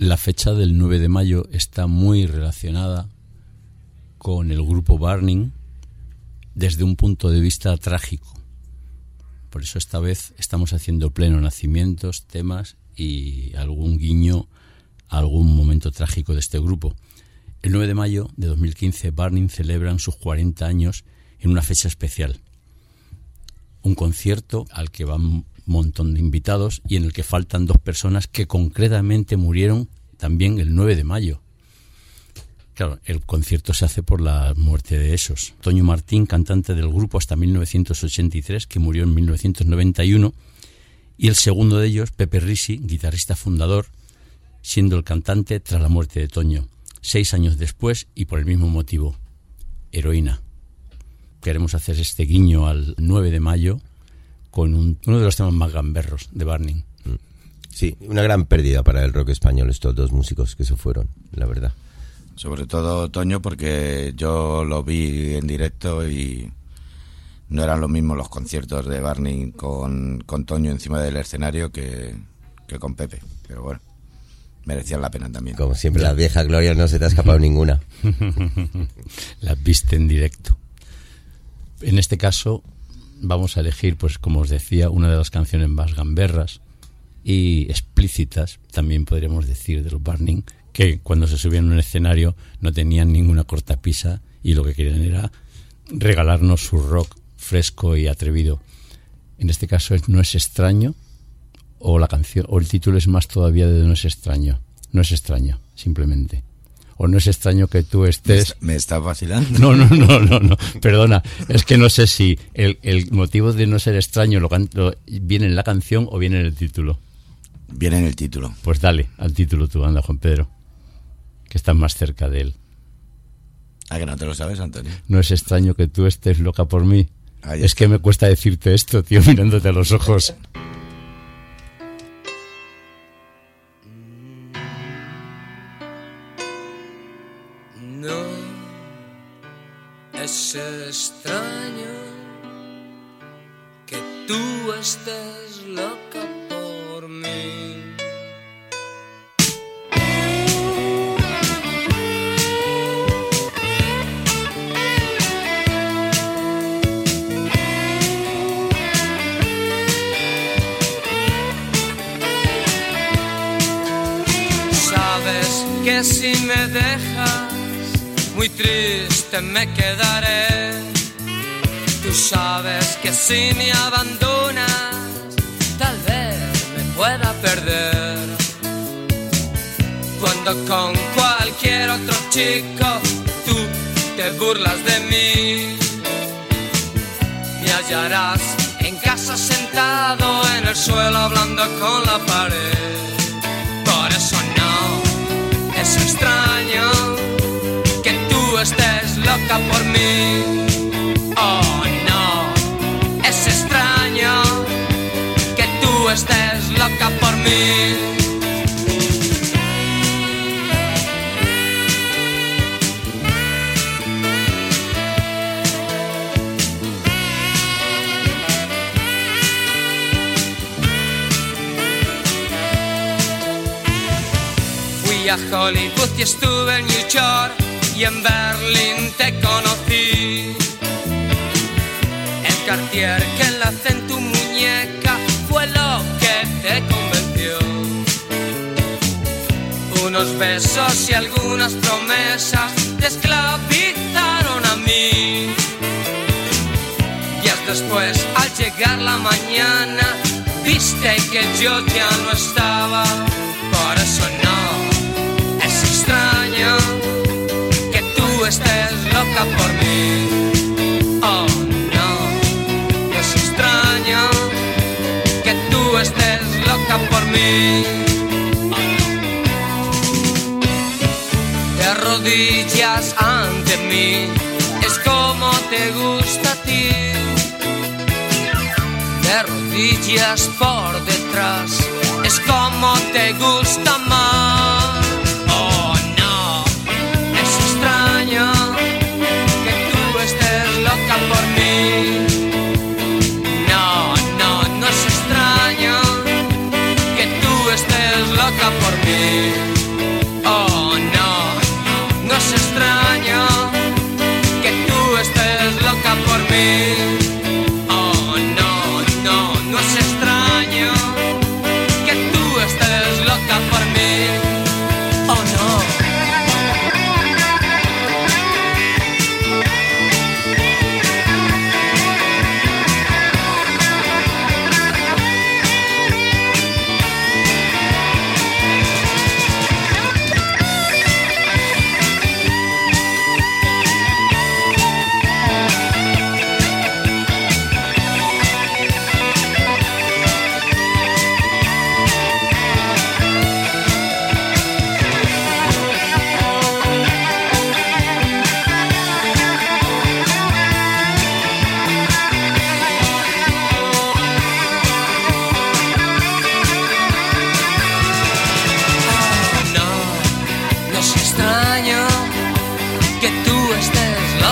La fecha del nueve de mayo está muy relacionada con el grupo Burning desde un punto de vista trágico. Por eso esta vez estamos haciendo pleno nacimientos, temas y algún guiño a algún momento trágico de este grupo. El nueve de mayo de dos mil quince, Burning celebran sus cuarenta años en una fecha especial. Un concierto al que van un montón de invitados y en el que faltan dos personas que concretamente murieron también el nueve de mayo. Claro, el concierto se hace por la muerte de esos. Toño Martín, cantante del grupo hasta mil novecientos ochenta y tres, que murió en mil novecientos noventa y uno, y el segundo de ellos, Pepe Risi, guitarrista fundador, siendo el cantante tras la muerte de Toño, seis años después y por el mismo motivo, Heroína. Queremos hacer este guiño al nueve de mayo con un, uno de los temas más gamberros de Burning.
Sí, una gran pérdida para el rock español estos dos músicos que se fueron, la verdad.
Sobre todo Toño, porque yo lo vi en directo y no eran los mismos los conciertos de Burning con, con Toño encima del escenario que, que con Pepe. Pero bueno, merecían la pena también.
Como siempre, las viejas glorias, no se te ha escapado ninguna.
Las viste en directo. En este caso vamos a elegir, pues como os decía, una de las canciones más gamberras y explícitas, también podríamos decir, de los Burning, que cuando se subían a un escenario no tenían ninguna cortapisa y lo que querían era regalarnos su rock fresco y atrevido. En este caso es No es extraño, o la canción, o el título es más todavía de No es extraño. No es extraño, simplemente. O no es extraño que tú estés...
¿Me estás vacilando?
No, no, no, no, no. Perdona, es que no sé si el, el motivo de no ser extraño lo, lo viene en la canción o viene en el título.
Viene en el título.
Pues dale al título tú, anda, Juan Pedro, que estás más cerca de él.
¿Ah, que no te lo sabes, Antonio?
No es extraño que tú estés loca por mí.
Ahí
es
está.
Que me cuesta decirte esto, tío, mirándote a los ojos.
No es extraño que tú estés loca por mí. Sabes que si me dejas muy triste me quedaré. Tú sabes que si me abandonas tal vez me pueda perder. Cuando con cualquier otro chico tú te burlas de mí, me hallarás en casa sentado en el suelo hablando con la pared. Por eso no es extraño que tú estés loca por mí. Oh no, es extraño que tú estés loca por mí. Fui a Hollywood y estuve en New York y en Berlín te conocí. El Cartier que enlace en tu muñeca fue lo que te convenció. Unos besos y algunas promesas te esclavizaron a mí. Días después, al llegar la mañana, viste que yo ya no estaba. Por eso no es extraño que tú estés loca por mí. Oh no, es extraño que tú estés loca por mí. Oh, no. Te arrodillas ante mí, es como te gusta a ti. Te rodillas por detrás, es como te gusta más. Oh no, es extraño que tú estés loca por mí. No, no, no es extraño que tú estés loca por mí.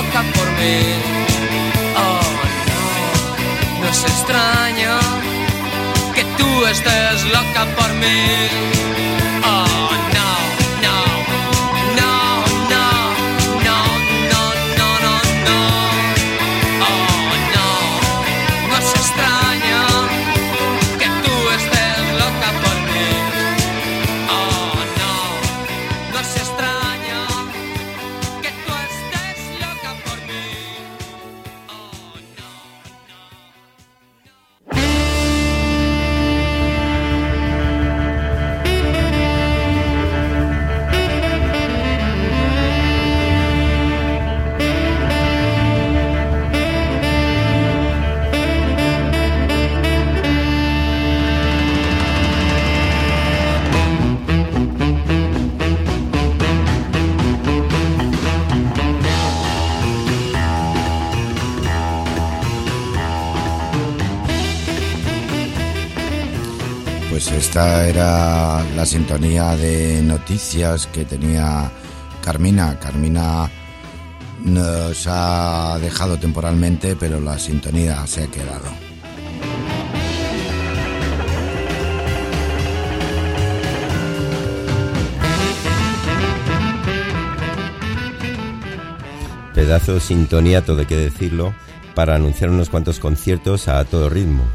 loca por mí. Oh, no, no es extraño que tú estés loca por mí. Oh, no, no, no, no, no, no, no, no, no. Oh, no, no es extraño que tú estés loca por mí. Oh, no, no es extraño que tú estés loca por mí. Oh, no.
Pues esta era la sintonía de noticias que tenía Carmina. Carmina nos ha dejado temporalmente, pero la sintonía se ha quedado.
Pedazo de sintonía, todo hay que decirlo, para anunciar unos cuantos conciertos a todo ritmo.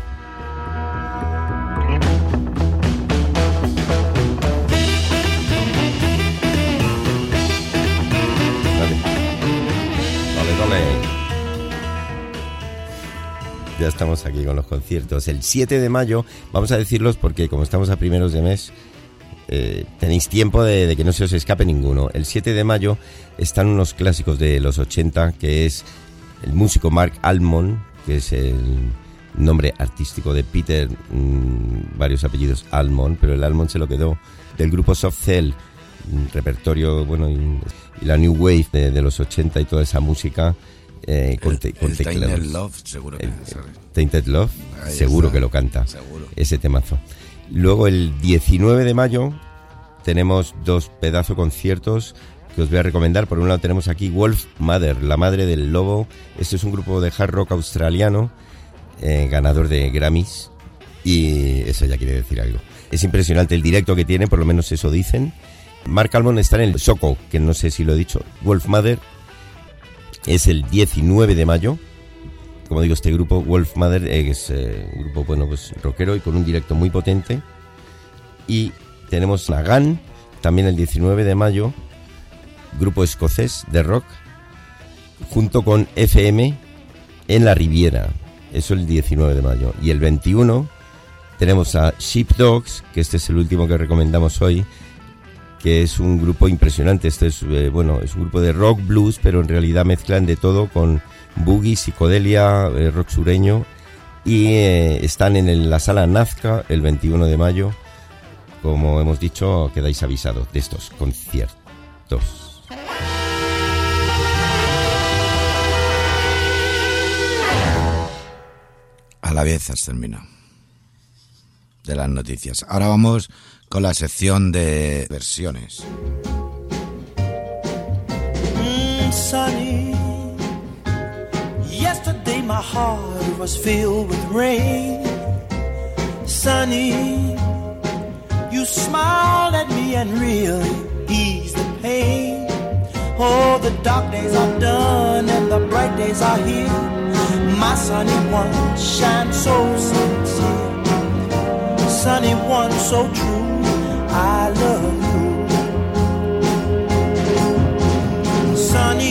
Ya estamos aquí con los conciertos. El siete de mayo, vamos a decirlos porque como estamos a primeros de mes, eh, tenéis tiempo de, de que no se os escape ninguno. El siete de mayo están unos clásicos de los ochenta, que es el músico Mark Almond, que es el nombre artístico de Peter, mmm, varios apellidos Almond, pero el Almond se lo quedó, del grupo Soft Cell, repertorio, bueno, y, y la New Wave de, de los ochenta y toda esa música. Eh, con te, con
el Tainted Love, seguro que
el, Tainted Love, ahí seguro está. Que lo canta, seguro. Ese temazo. Luego el diecinueve de mayo tenemos dos pedazos conciertos que os voy a recomendar. Por un lado tenemos aquí Wolf Mother, la madre del lobo. Este es un grupo de hard rock australiano, eh, ganador de Grammys, y eso ya quiere decir algo. Es impresionante el directo que tiene, por lo menos eso dicen. Mark Almond está en el Soco, que no sé si lo he dicho. Wolf Mother es el diecinueve de mayo. Como digo, este grupo Wolf Mother es eh, un grupo, bueno, pues rockero y con un directo muy potente. Y tenemos Nagan, también el diecinueve de mayo, grupo escocés de rock, junto con F M en la Riviera. Eso el diecinueve de mayo. Y el veintiuno tenemos a Sheepdogs, que este es el último que recomendamos hoy, que es un grupo impresionante. Este es, eh, bueno, es un grupo de rock blues, pero en realidad mezclan de todo con boogie, psicodelia, eh, rock sureño, y eh, están en el, la sala Nazca el veintiuno de mayo. Como hemos dicho, quedáis avisados de estos conciertos.
A la vez has terminado de las noticias. Ahora vamos con la sección de versiones.
Mm, sunny, yesterday my heart was filled with rain. Sunny, you smiled at me and really eased the pain. Oh, the dark days are done and the bright days are here. My sunny one shines so sincere. Sunny one so true, I love you. Sunny,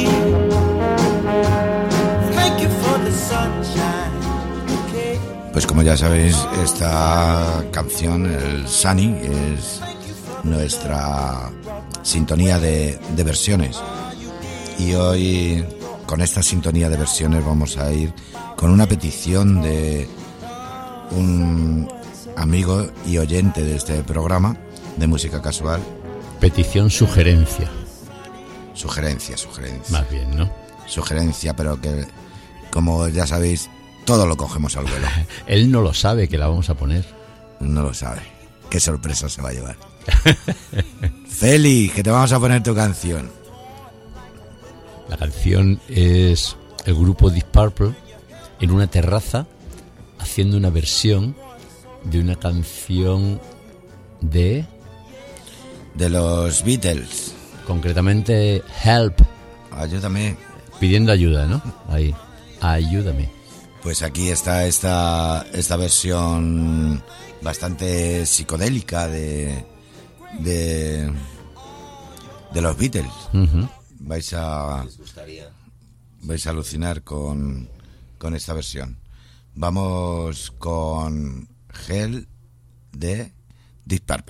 thank you for the sunshine. Okay.
Pues como ya sabéis, esta canción, el Sunny, es nuestra sintonía de, de versiones. Y hoy, con esta sintonía de versiones, vamos a ir con una petición de un amigo y oyente de este programa de música casual.
Petición, sugerencia.
Sugerencia, sugerencia.
Más bien, ¿no?
Sugerencia, pero que, como ya sabéis, todo lo cogemos al vuelo.
Él no lo sabe que la vamos a poner.
No lo sabe. Qué sorpresa se va a llevar. Feli, que te vamos a poner tu canción.
La canción es el grupo Deep Purple en una terraza haciendo una versión de una canción de...
De los Beatles.
Concretamente, Help.
Ayúdame.
Pidiendo ayuda, ¿no? Ahí. Ayúdame.
Pues aquí está esta, esta versión bastante psicodélica de... De, de los Beatles.
Uh-huh.
Vais a... Vais a alucinar con, con esta versión. Vamos con Hell de Deep Purple.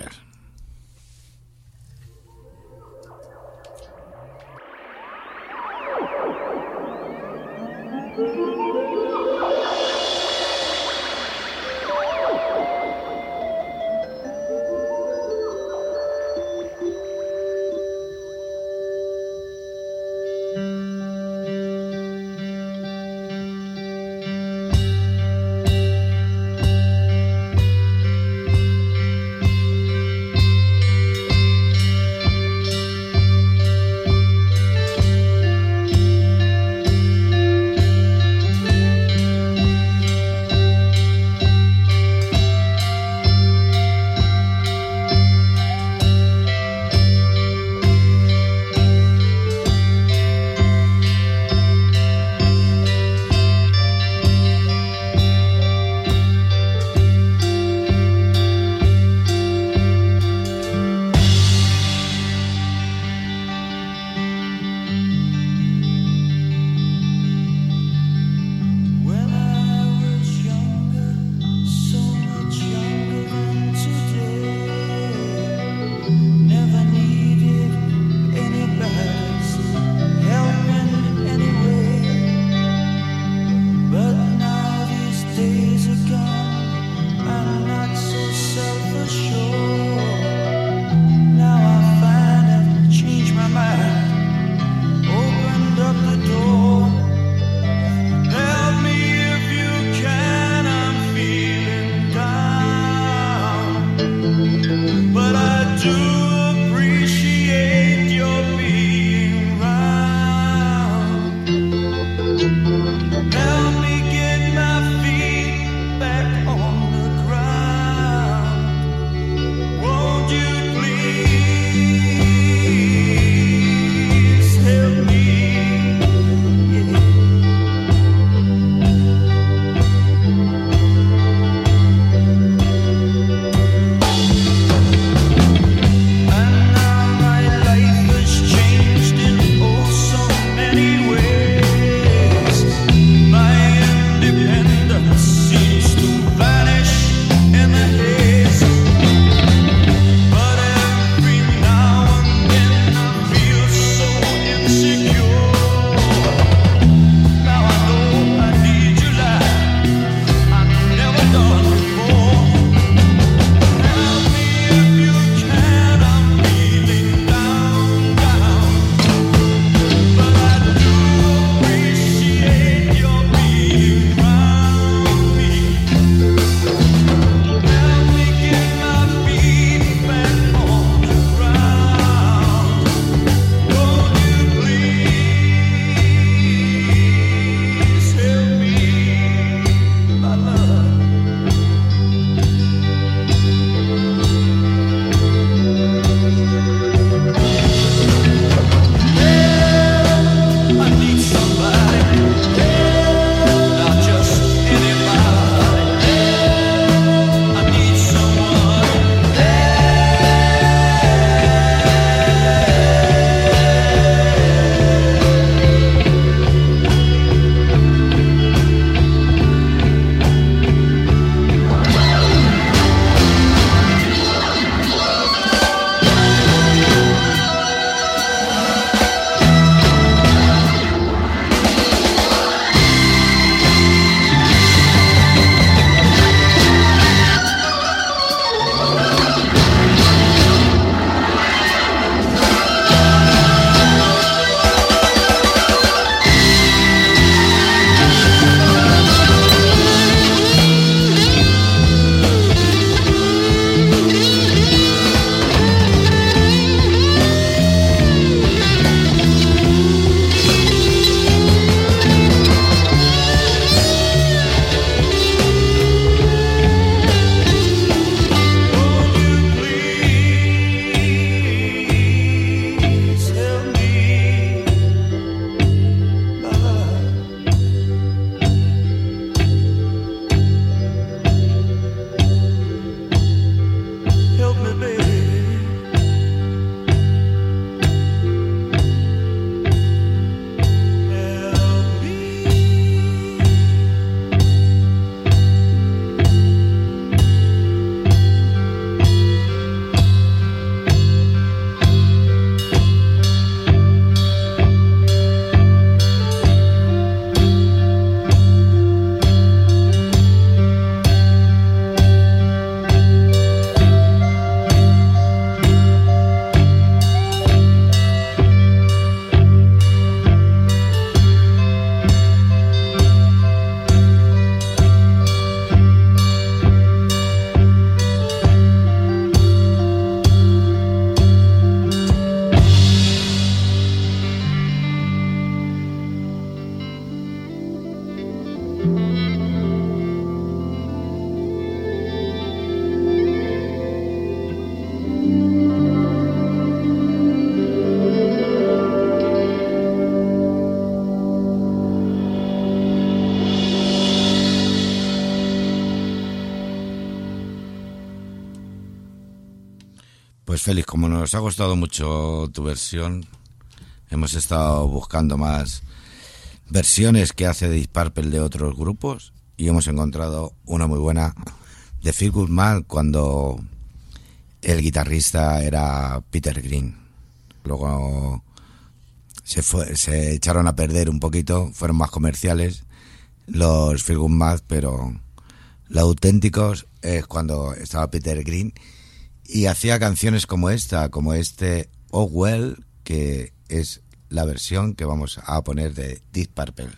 Pues Félix, como nos ha gustado mucho tu versión, hemos estado buscando más versiones que hace Deep Purple de otros grupos y hemos encontrado una muy buena de Feel Good Man cuando el guitarrista era Peter Green. Luego se, fue, se echaron a perder un poquito, fueron más comerciales los Feel Good Man, pero los auténticos es cuando estaba Peter Green y hacía canciones como esta, como este Oh Well, que es la versión que vamos a poner de Deep Purple.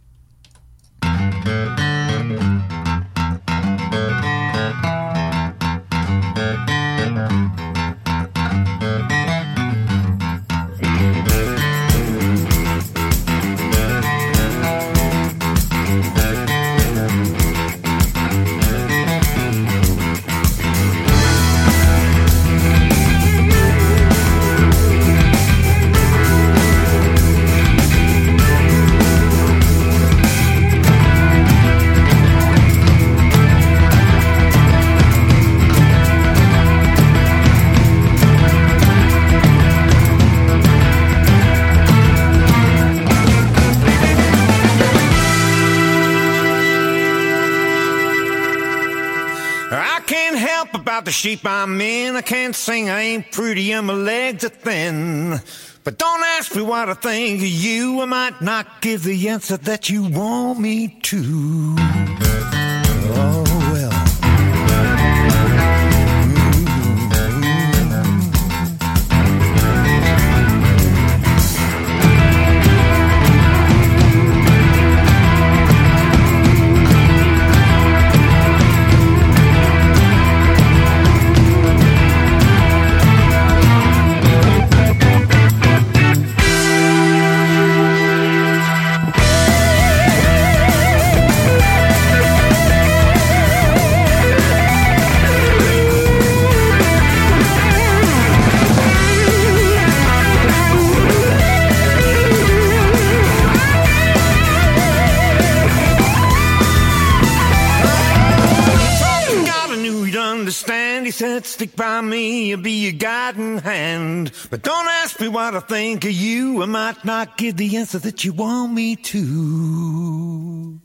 The sheep I'm in, I can't sing, I ain't pretty, and my legs are thin. But don't ask me what I think of you, I might not give the answer that you want me to. Oh well. He said, stick by me, I'll be your guiding hand. But don't ask me what I think of you, I might not give the answer that you want me to.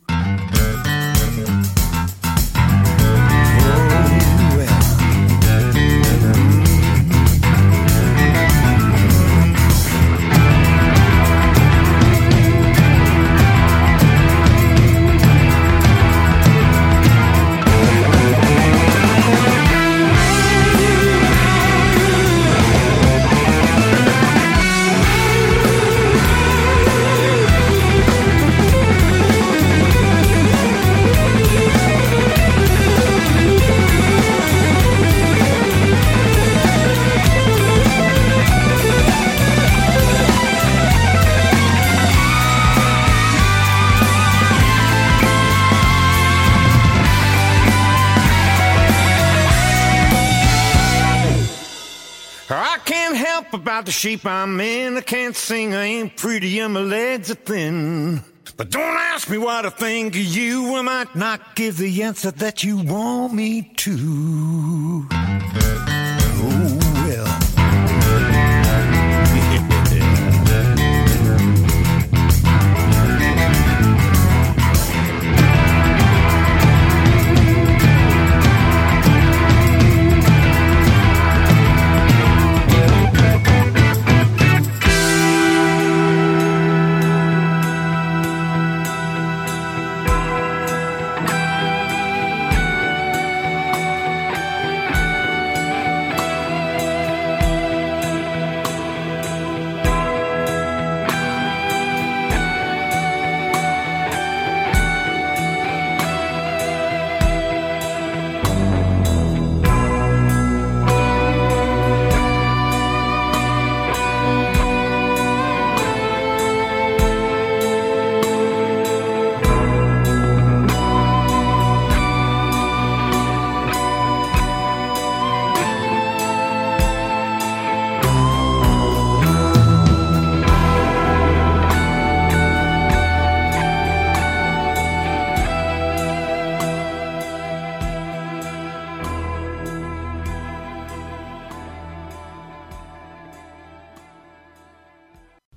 About the sheep I'm in, I can't sing, I ain't pretty, and my legs are thin. But don't ask me what I think of you, I might not give the answer that you want me to. Oh well.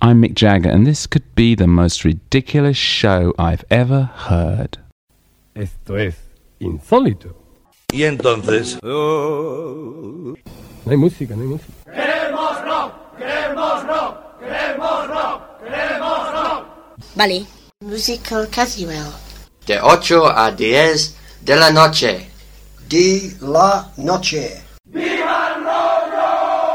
I'm Mick Jagger, and this could be the most ridiculous show I've ever heard.
Esto es insólito.
Y entonces...
Oh. No hay música, no hay música.
¡Queremos rock! ¡Queremos rock! ¡Queremos rock! ¡Queremos rock!
Vale. Musical Casual.
De ocho a diez de la noche.
De la noche.
¡Viva el rollo!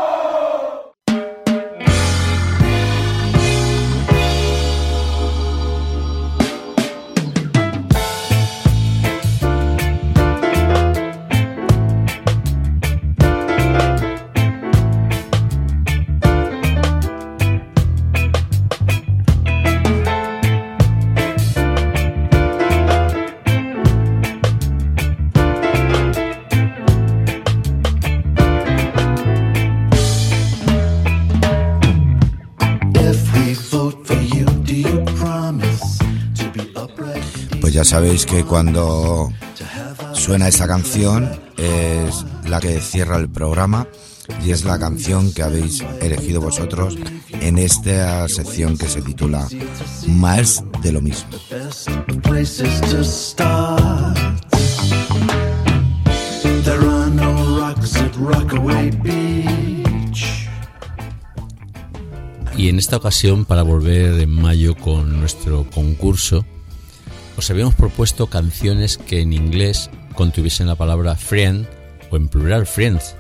Pues ya sabéis que cuando suena esta canción es la que cierra el programa y es la canción que habéis elegido vosotros en esta sección que se titula Más de lo mismo.
Y en esta ocasión, para volver en mayo con nuestro concurso, os habíamos propuesto canciones que en inglés contuviesen la palabra friend o en plural friends.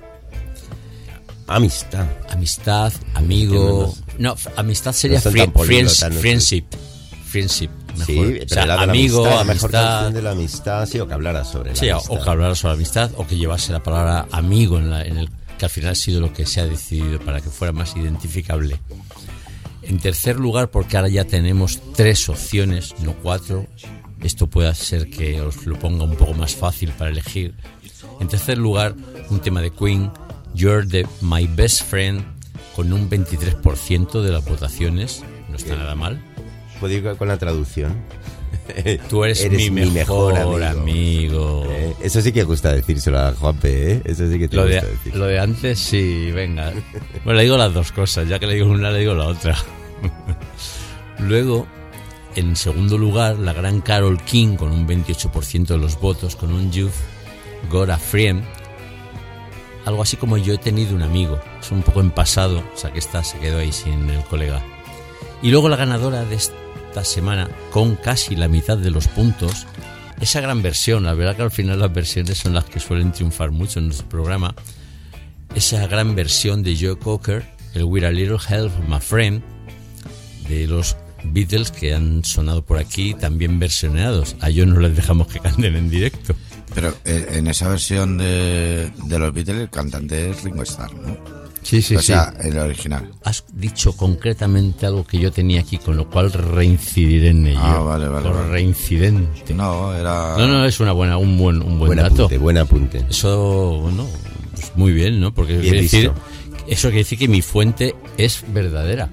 Amistad.
Amistad, amigo. No, amistad sería
no
friend, friends,
no
friendship. Friendship, mejor.
Sí, pero
o sea,
la de la
amigo,
amistad,
amistad.
La mejor canción de la amistad, sí, o que hablara sobre la
sí,
amistad.
o que hablara sobre la amistad, o que llevase la palabra amigo en, la, en el que al final ha sido lo que se ha decidido para que fuera más identificable. En tercer lugar, porque ahora ya tenemos tres opciones, no cuatro. Esto puede ser que os lo ponga un poco más fácil para elegir. En tercer lugar, un tema de Queen, You're the My Best Friend, con un veintitrés por ciento de las votaciones. No está nada mal.
¿Puedo ir con la traducción?
Tú eres, eres mi, mi mejor, mejor amigo. amigo.
Eh, eso sí que gusta decírselo a Juanpe, ¿eh? Eso sí que te
lo
gusta
de,
decir.
Lo de antes, sí, venga. Bueno, le digo las dos cosas. Ya que le digo una, le digo la otra. Luego, en segundo lugar, la gran Carole King, con un veintiocho por ciento de los votos, con un You've Got a Friend. Algo así como Yo he tenido un amigo. Es un poco en pasado, o sea que esta se quedó ahí sin el colega. Y luego la ganadora de esta semana, con casi la mitad de los puntos, esa gran versión, la verdad que al final las versiones son las que suelen triunfar mucho en nuestro programa, esa gran versión de Joe Cocker, el With a Little Help, My Friend, de los Beatles, que han sonado por aquí, también versionados. A ellos no les dejamos que canten en directo.
Pero eh, en esa versión de, de los Beatles el cantante es Ringo Starr, ¿no?
Sí, sí,
o
sí.
sea, el original.
Has dicho concretamente algo que yo tenía aquí, con lo cual reincidiré en ello.
Ah, vale, vale.
Por
vale.
reincidente.
No, era...
No, no, es una buena, un buen, un buen,
buen
dato.
Apunte, buen apunte.
Eso, bueno, pues muy bien, ¿no? Porque
bien
quiere decir,
visto.
eso quiere decir que mi fuente es verdadera.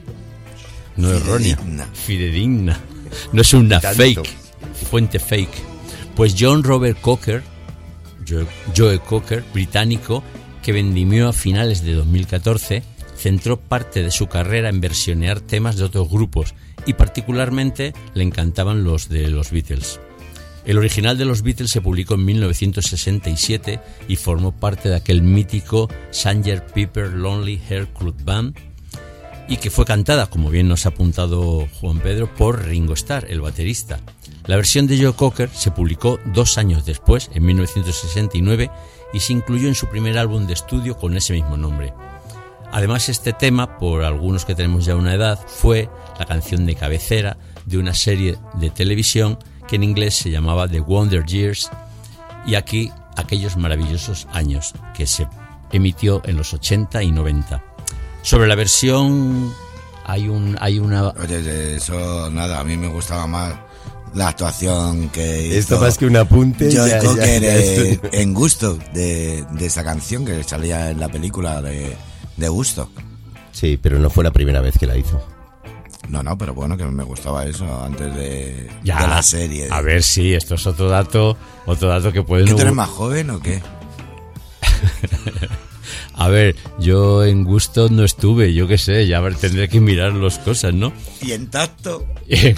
No errónea. Fidedigna. No es una fake. Fuente fake. Pues John Robert Cocker, Joe, Joe Cocker, británico, que vendimió a finales de dos mil catorce, centró parte de su carrera en versionear temas de otros grupos y particularmente le encantaban los de los Beatles. El original de los Beatles se publicó en mil novecientos sesenta y siete y formó parte de aquel mítico sargento Pepper's Lonely Hearts Club Band, y que fue cantada, como bien nos ha apuntado Juan Pedro, por Ringo Starr, el baterista. La versión de Joe Cocker se publicó dos años después, en mil novecientos sesenta y nueve, y se incluyó en su primer álbum de estudio con ese mismo nombre. Además, este tema, por algunos que tenemos ya una edad, fue la canción de cabecera de una serie de televisión que en inglés se llamaba The Wonder Years, y aquí aquellos maravillosos años, que se emitió en los ochenta y noventa. Sobre la versión hay un hay una...
Oye, eso nada, a mí me gustaba más la actuación que
esto
hizo
más que un apunte
Joe
ya,
Cocker
ya, ya
eh, en Gusto de, de esa canción que salía en la película de, de Gusto.
Sí, pero no fue la primera vez que la hizo.
No, no, pero bueno, que me gustaba eso antes de,
ya,
de la serie.
A ver, sí, esto es otro dato, otro dato que puede...
¿Que tú eres más joven o qué?
A ver, yo en gusto no estuve, yo qué sé, ya a ver, tendré que mirar las cosas, ¿no?
¿Y en tacto?
En,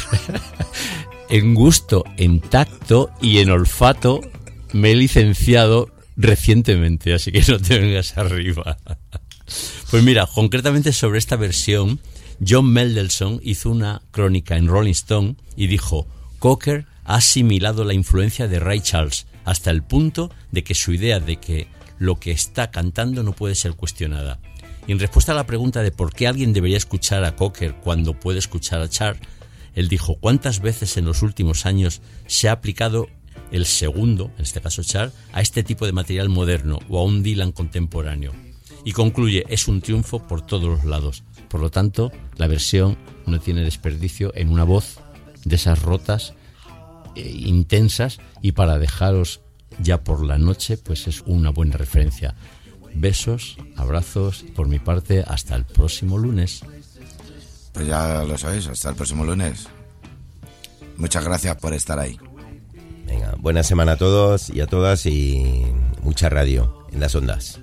en gusto, en tacto y en olfato me he licenciado recientemente, así que no te vengas arriba. Pues mira, concretamente sobre esta versión, John Mendelsohn hizo una crónica en Rolling Stone y dijo: Cocker ha asimilado la influencia de Ray Charles hasta el punto de que su idea de que lo que está cantando no puede ser cuestionada. Y en respuesta a la pregunta de por qué alguien debería escuchar a Cocker cuando puede escuchar a Charles, él dijo: ¿cuántas veces en los últimos años se ha aplicado el segundo, en este caso Charles, a este tipo de material moderno o a un Dylan contemporáneo? Y concluye: es un triunfo por todos los lados. Por lo tanto, la versión no tiene desperdicio en una voz de esas rotas, eh, intensas, y para dejaros ya por la noche, pues es una buena referencia. Besos, abrazos, por mi parte, hasta el próximo lunes.
Pues ya lo sabéis, hasta el próximo lunes. Muchas gracias por estar ahí.
Venga, buena semana a todos y a todas, y mucha radio en las ondas.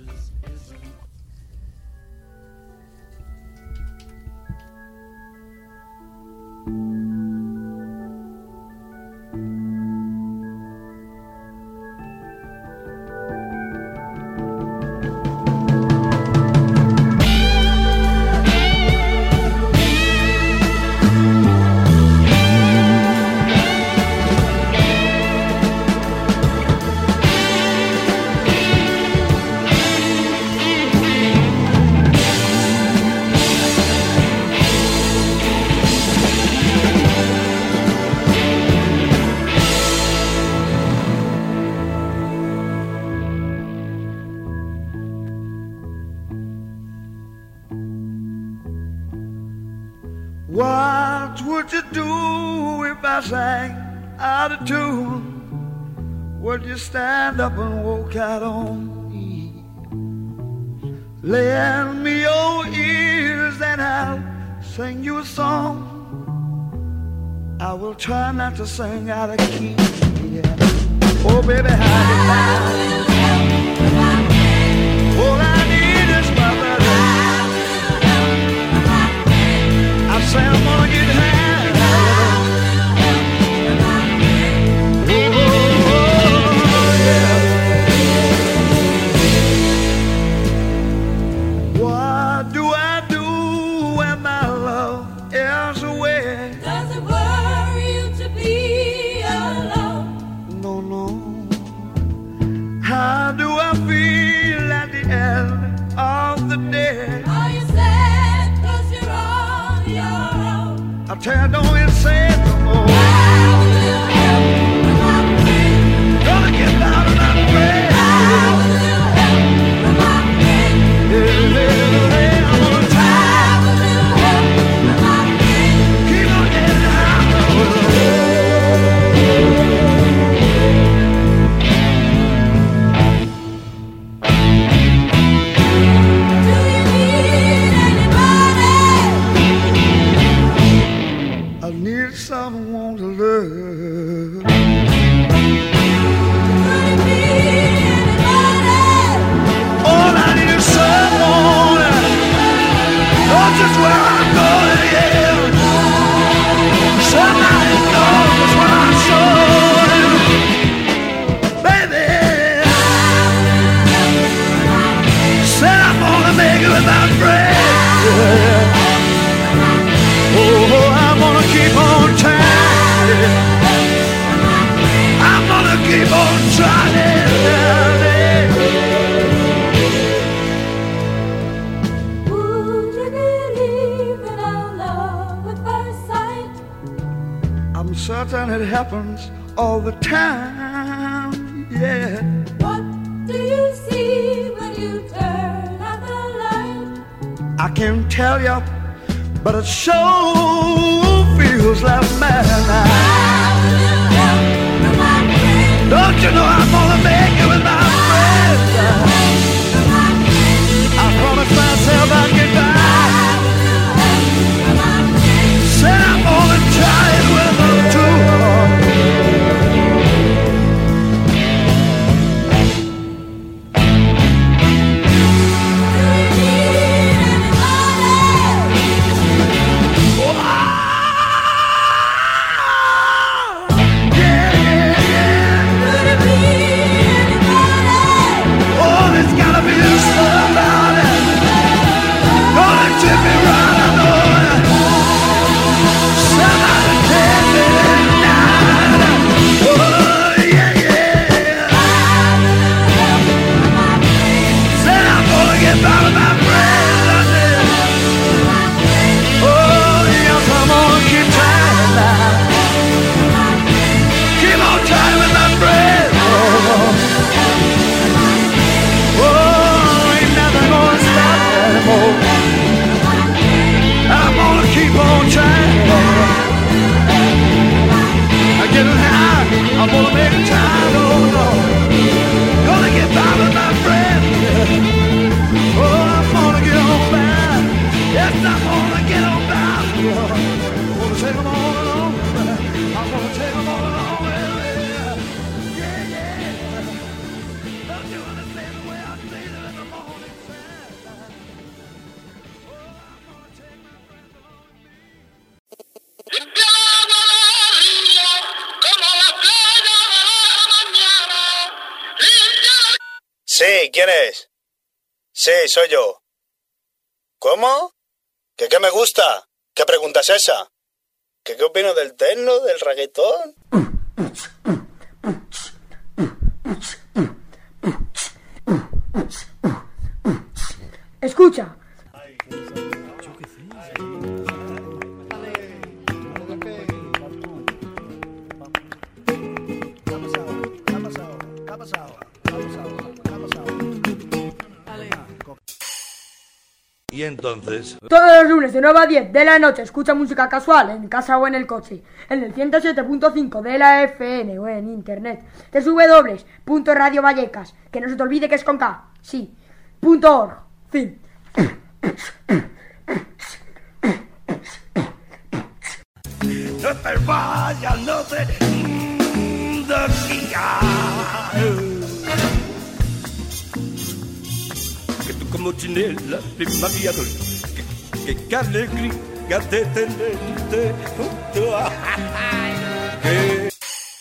What would you do if I sang out of tune? Would you stand up and walk out on me? Lend me your ears and I'll sing you a song. I will try not to sing out of key. Yeah. Oh baby, how you like? All I need is my brother. I say I'm gonna get high. Tell don't you say it no more. Gonna get out of my bed. Hey, hey, hey, I'm gonna try. Keep on getting someone to love. All I need is someone knows just where I'm going, yeah. Somebody knows what I'm showing, baby. Said I'm gonna make it without breath, yeah. Oh, I'm gonna keep on trying. I'm gonna keep on trying.
Would you believe in our love at first sight?
I'm certain it happens all the time, yeah.
What do you see when you turn out the light?
I can't tell you, but it sure feels like madness. Don't you know I'm gonna make it with my friends? I promised myself I'd get back. Said I'm gonna try it with them too.
high. I wanna make a time, oh no. Gonna get by with my friend. Oh, I'm gonna get on by. Yes, I'm gonna get on by. I'm gonna take them all along. I'm gonna take them all along. Yeah, yeah. Don't you understand the way I feel in the morning sun?
Sí, ¿quién es? Sí, soy yo. ¿Cómo? ¿Que qué me gusta? ¿Qué pregunta es esa? ¿Que qué opino del techno, del reggaetón?
Escucha.
Y entonces...
Todos los lunes de nueve a diez de la noche escucha música casual en casa o en el coche, en el ciento siete punto cinco de la F M o en internet, doble u doble u doble u punto radio vallecas, que no se te olvide que es con K, sí, punto org, fin.
No te vayas, no te... Que tú como chinela de María Dolores, que, que, que alegría de tenerte junto a... Que...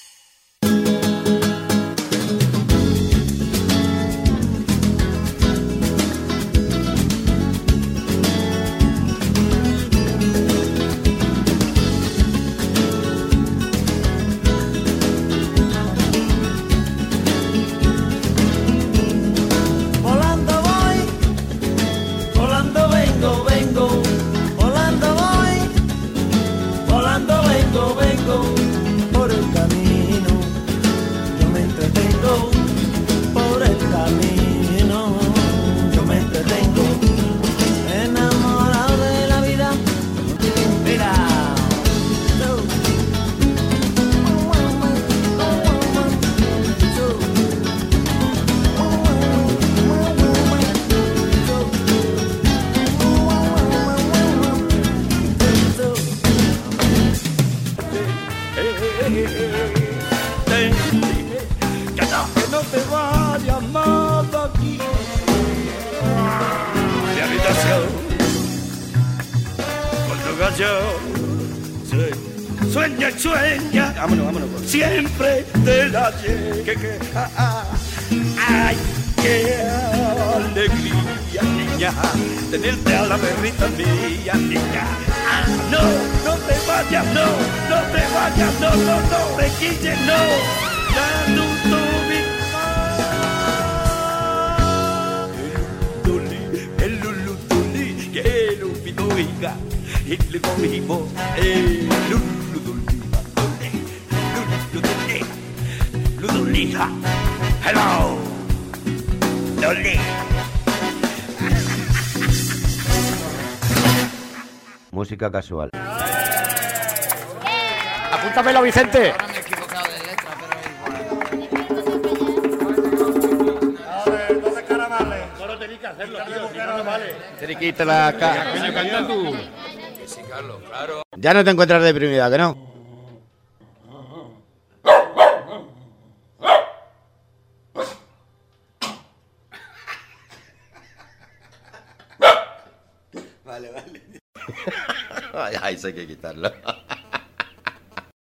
Sueña, sueña, vámonos, vámonos, siempre te la llegue, que, ah, ah, ay, qué alegría, niña, tenerte a la perrita mía, niña, ah, no, no te vayas, no, no te vayas, no, no, no, te quilles, no, ya no, no, el lulu tuli, que lo pido oiga, y le conmigo, el lulu. Ludolija, hello, Loli.
Música casual.
Apúntamelo, Vicente.
Ahora me he equivocado de letra,
pero ¿dónde caramales? Solo tenéis que hacerlo, tío, si no, no vale. Tienes que irte la cara. Coño, canta tú.
Sí, Carlos, claro.
Ya no te encuentras deprimida, ¿que no?
Vale, vale. Ay, eso hay que quitarlo.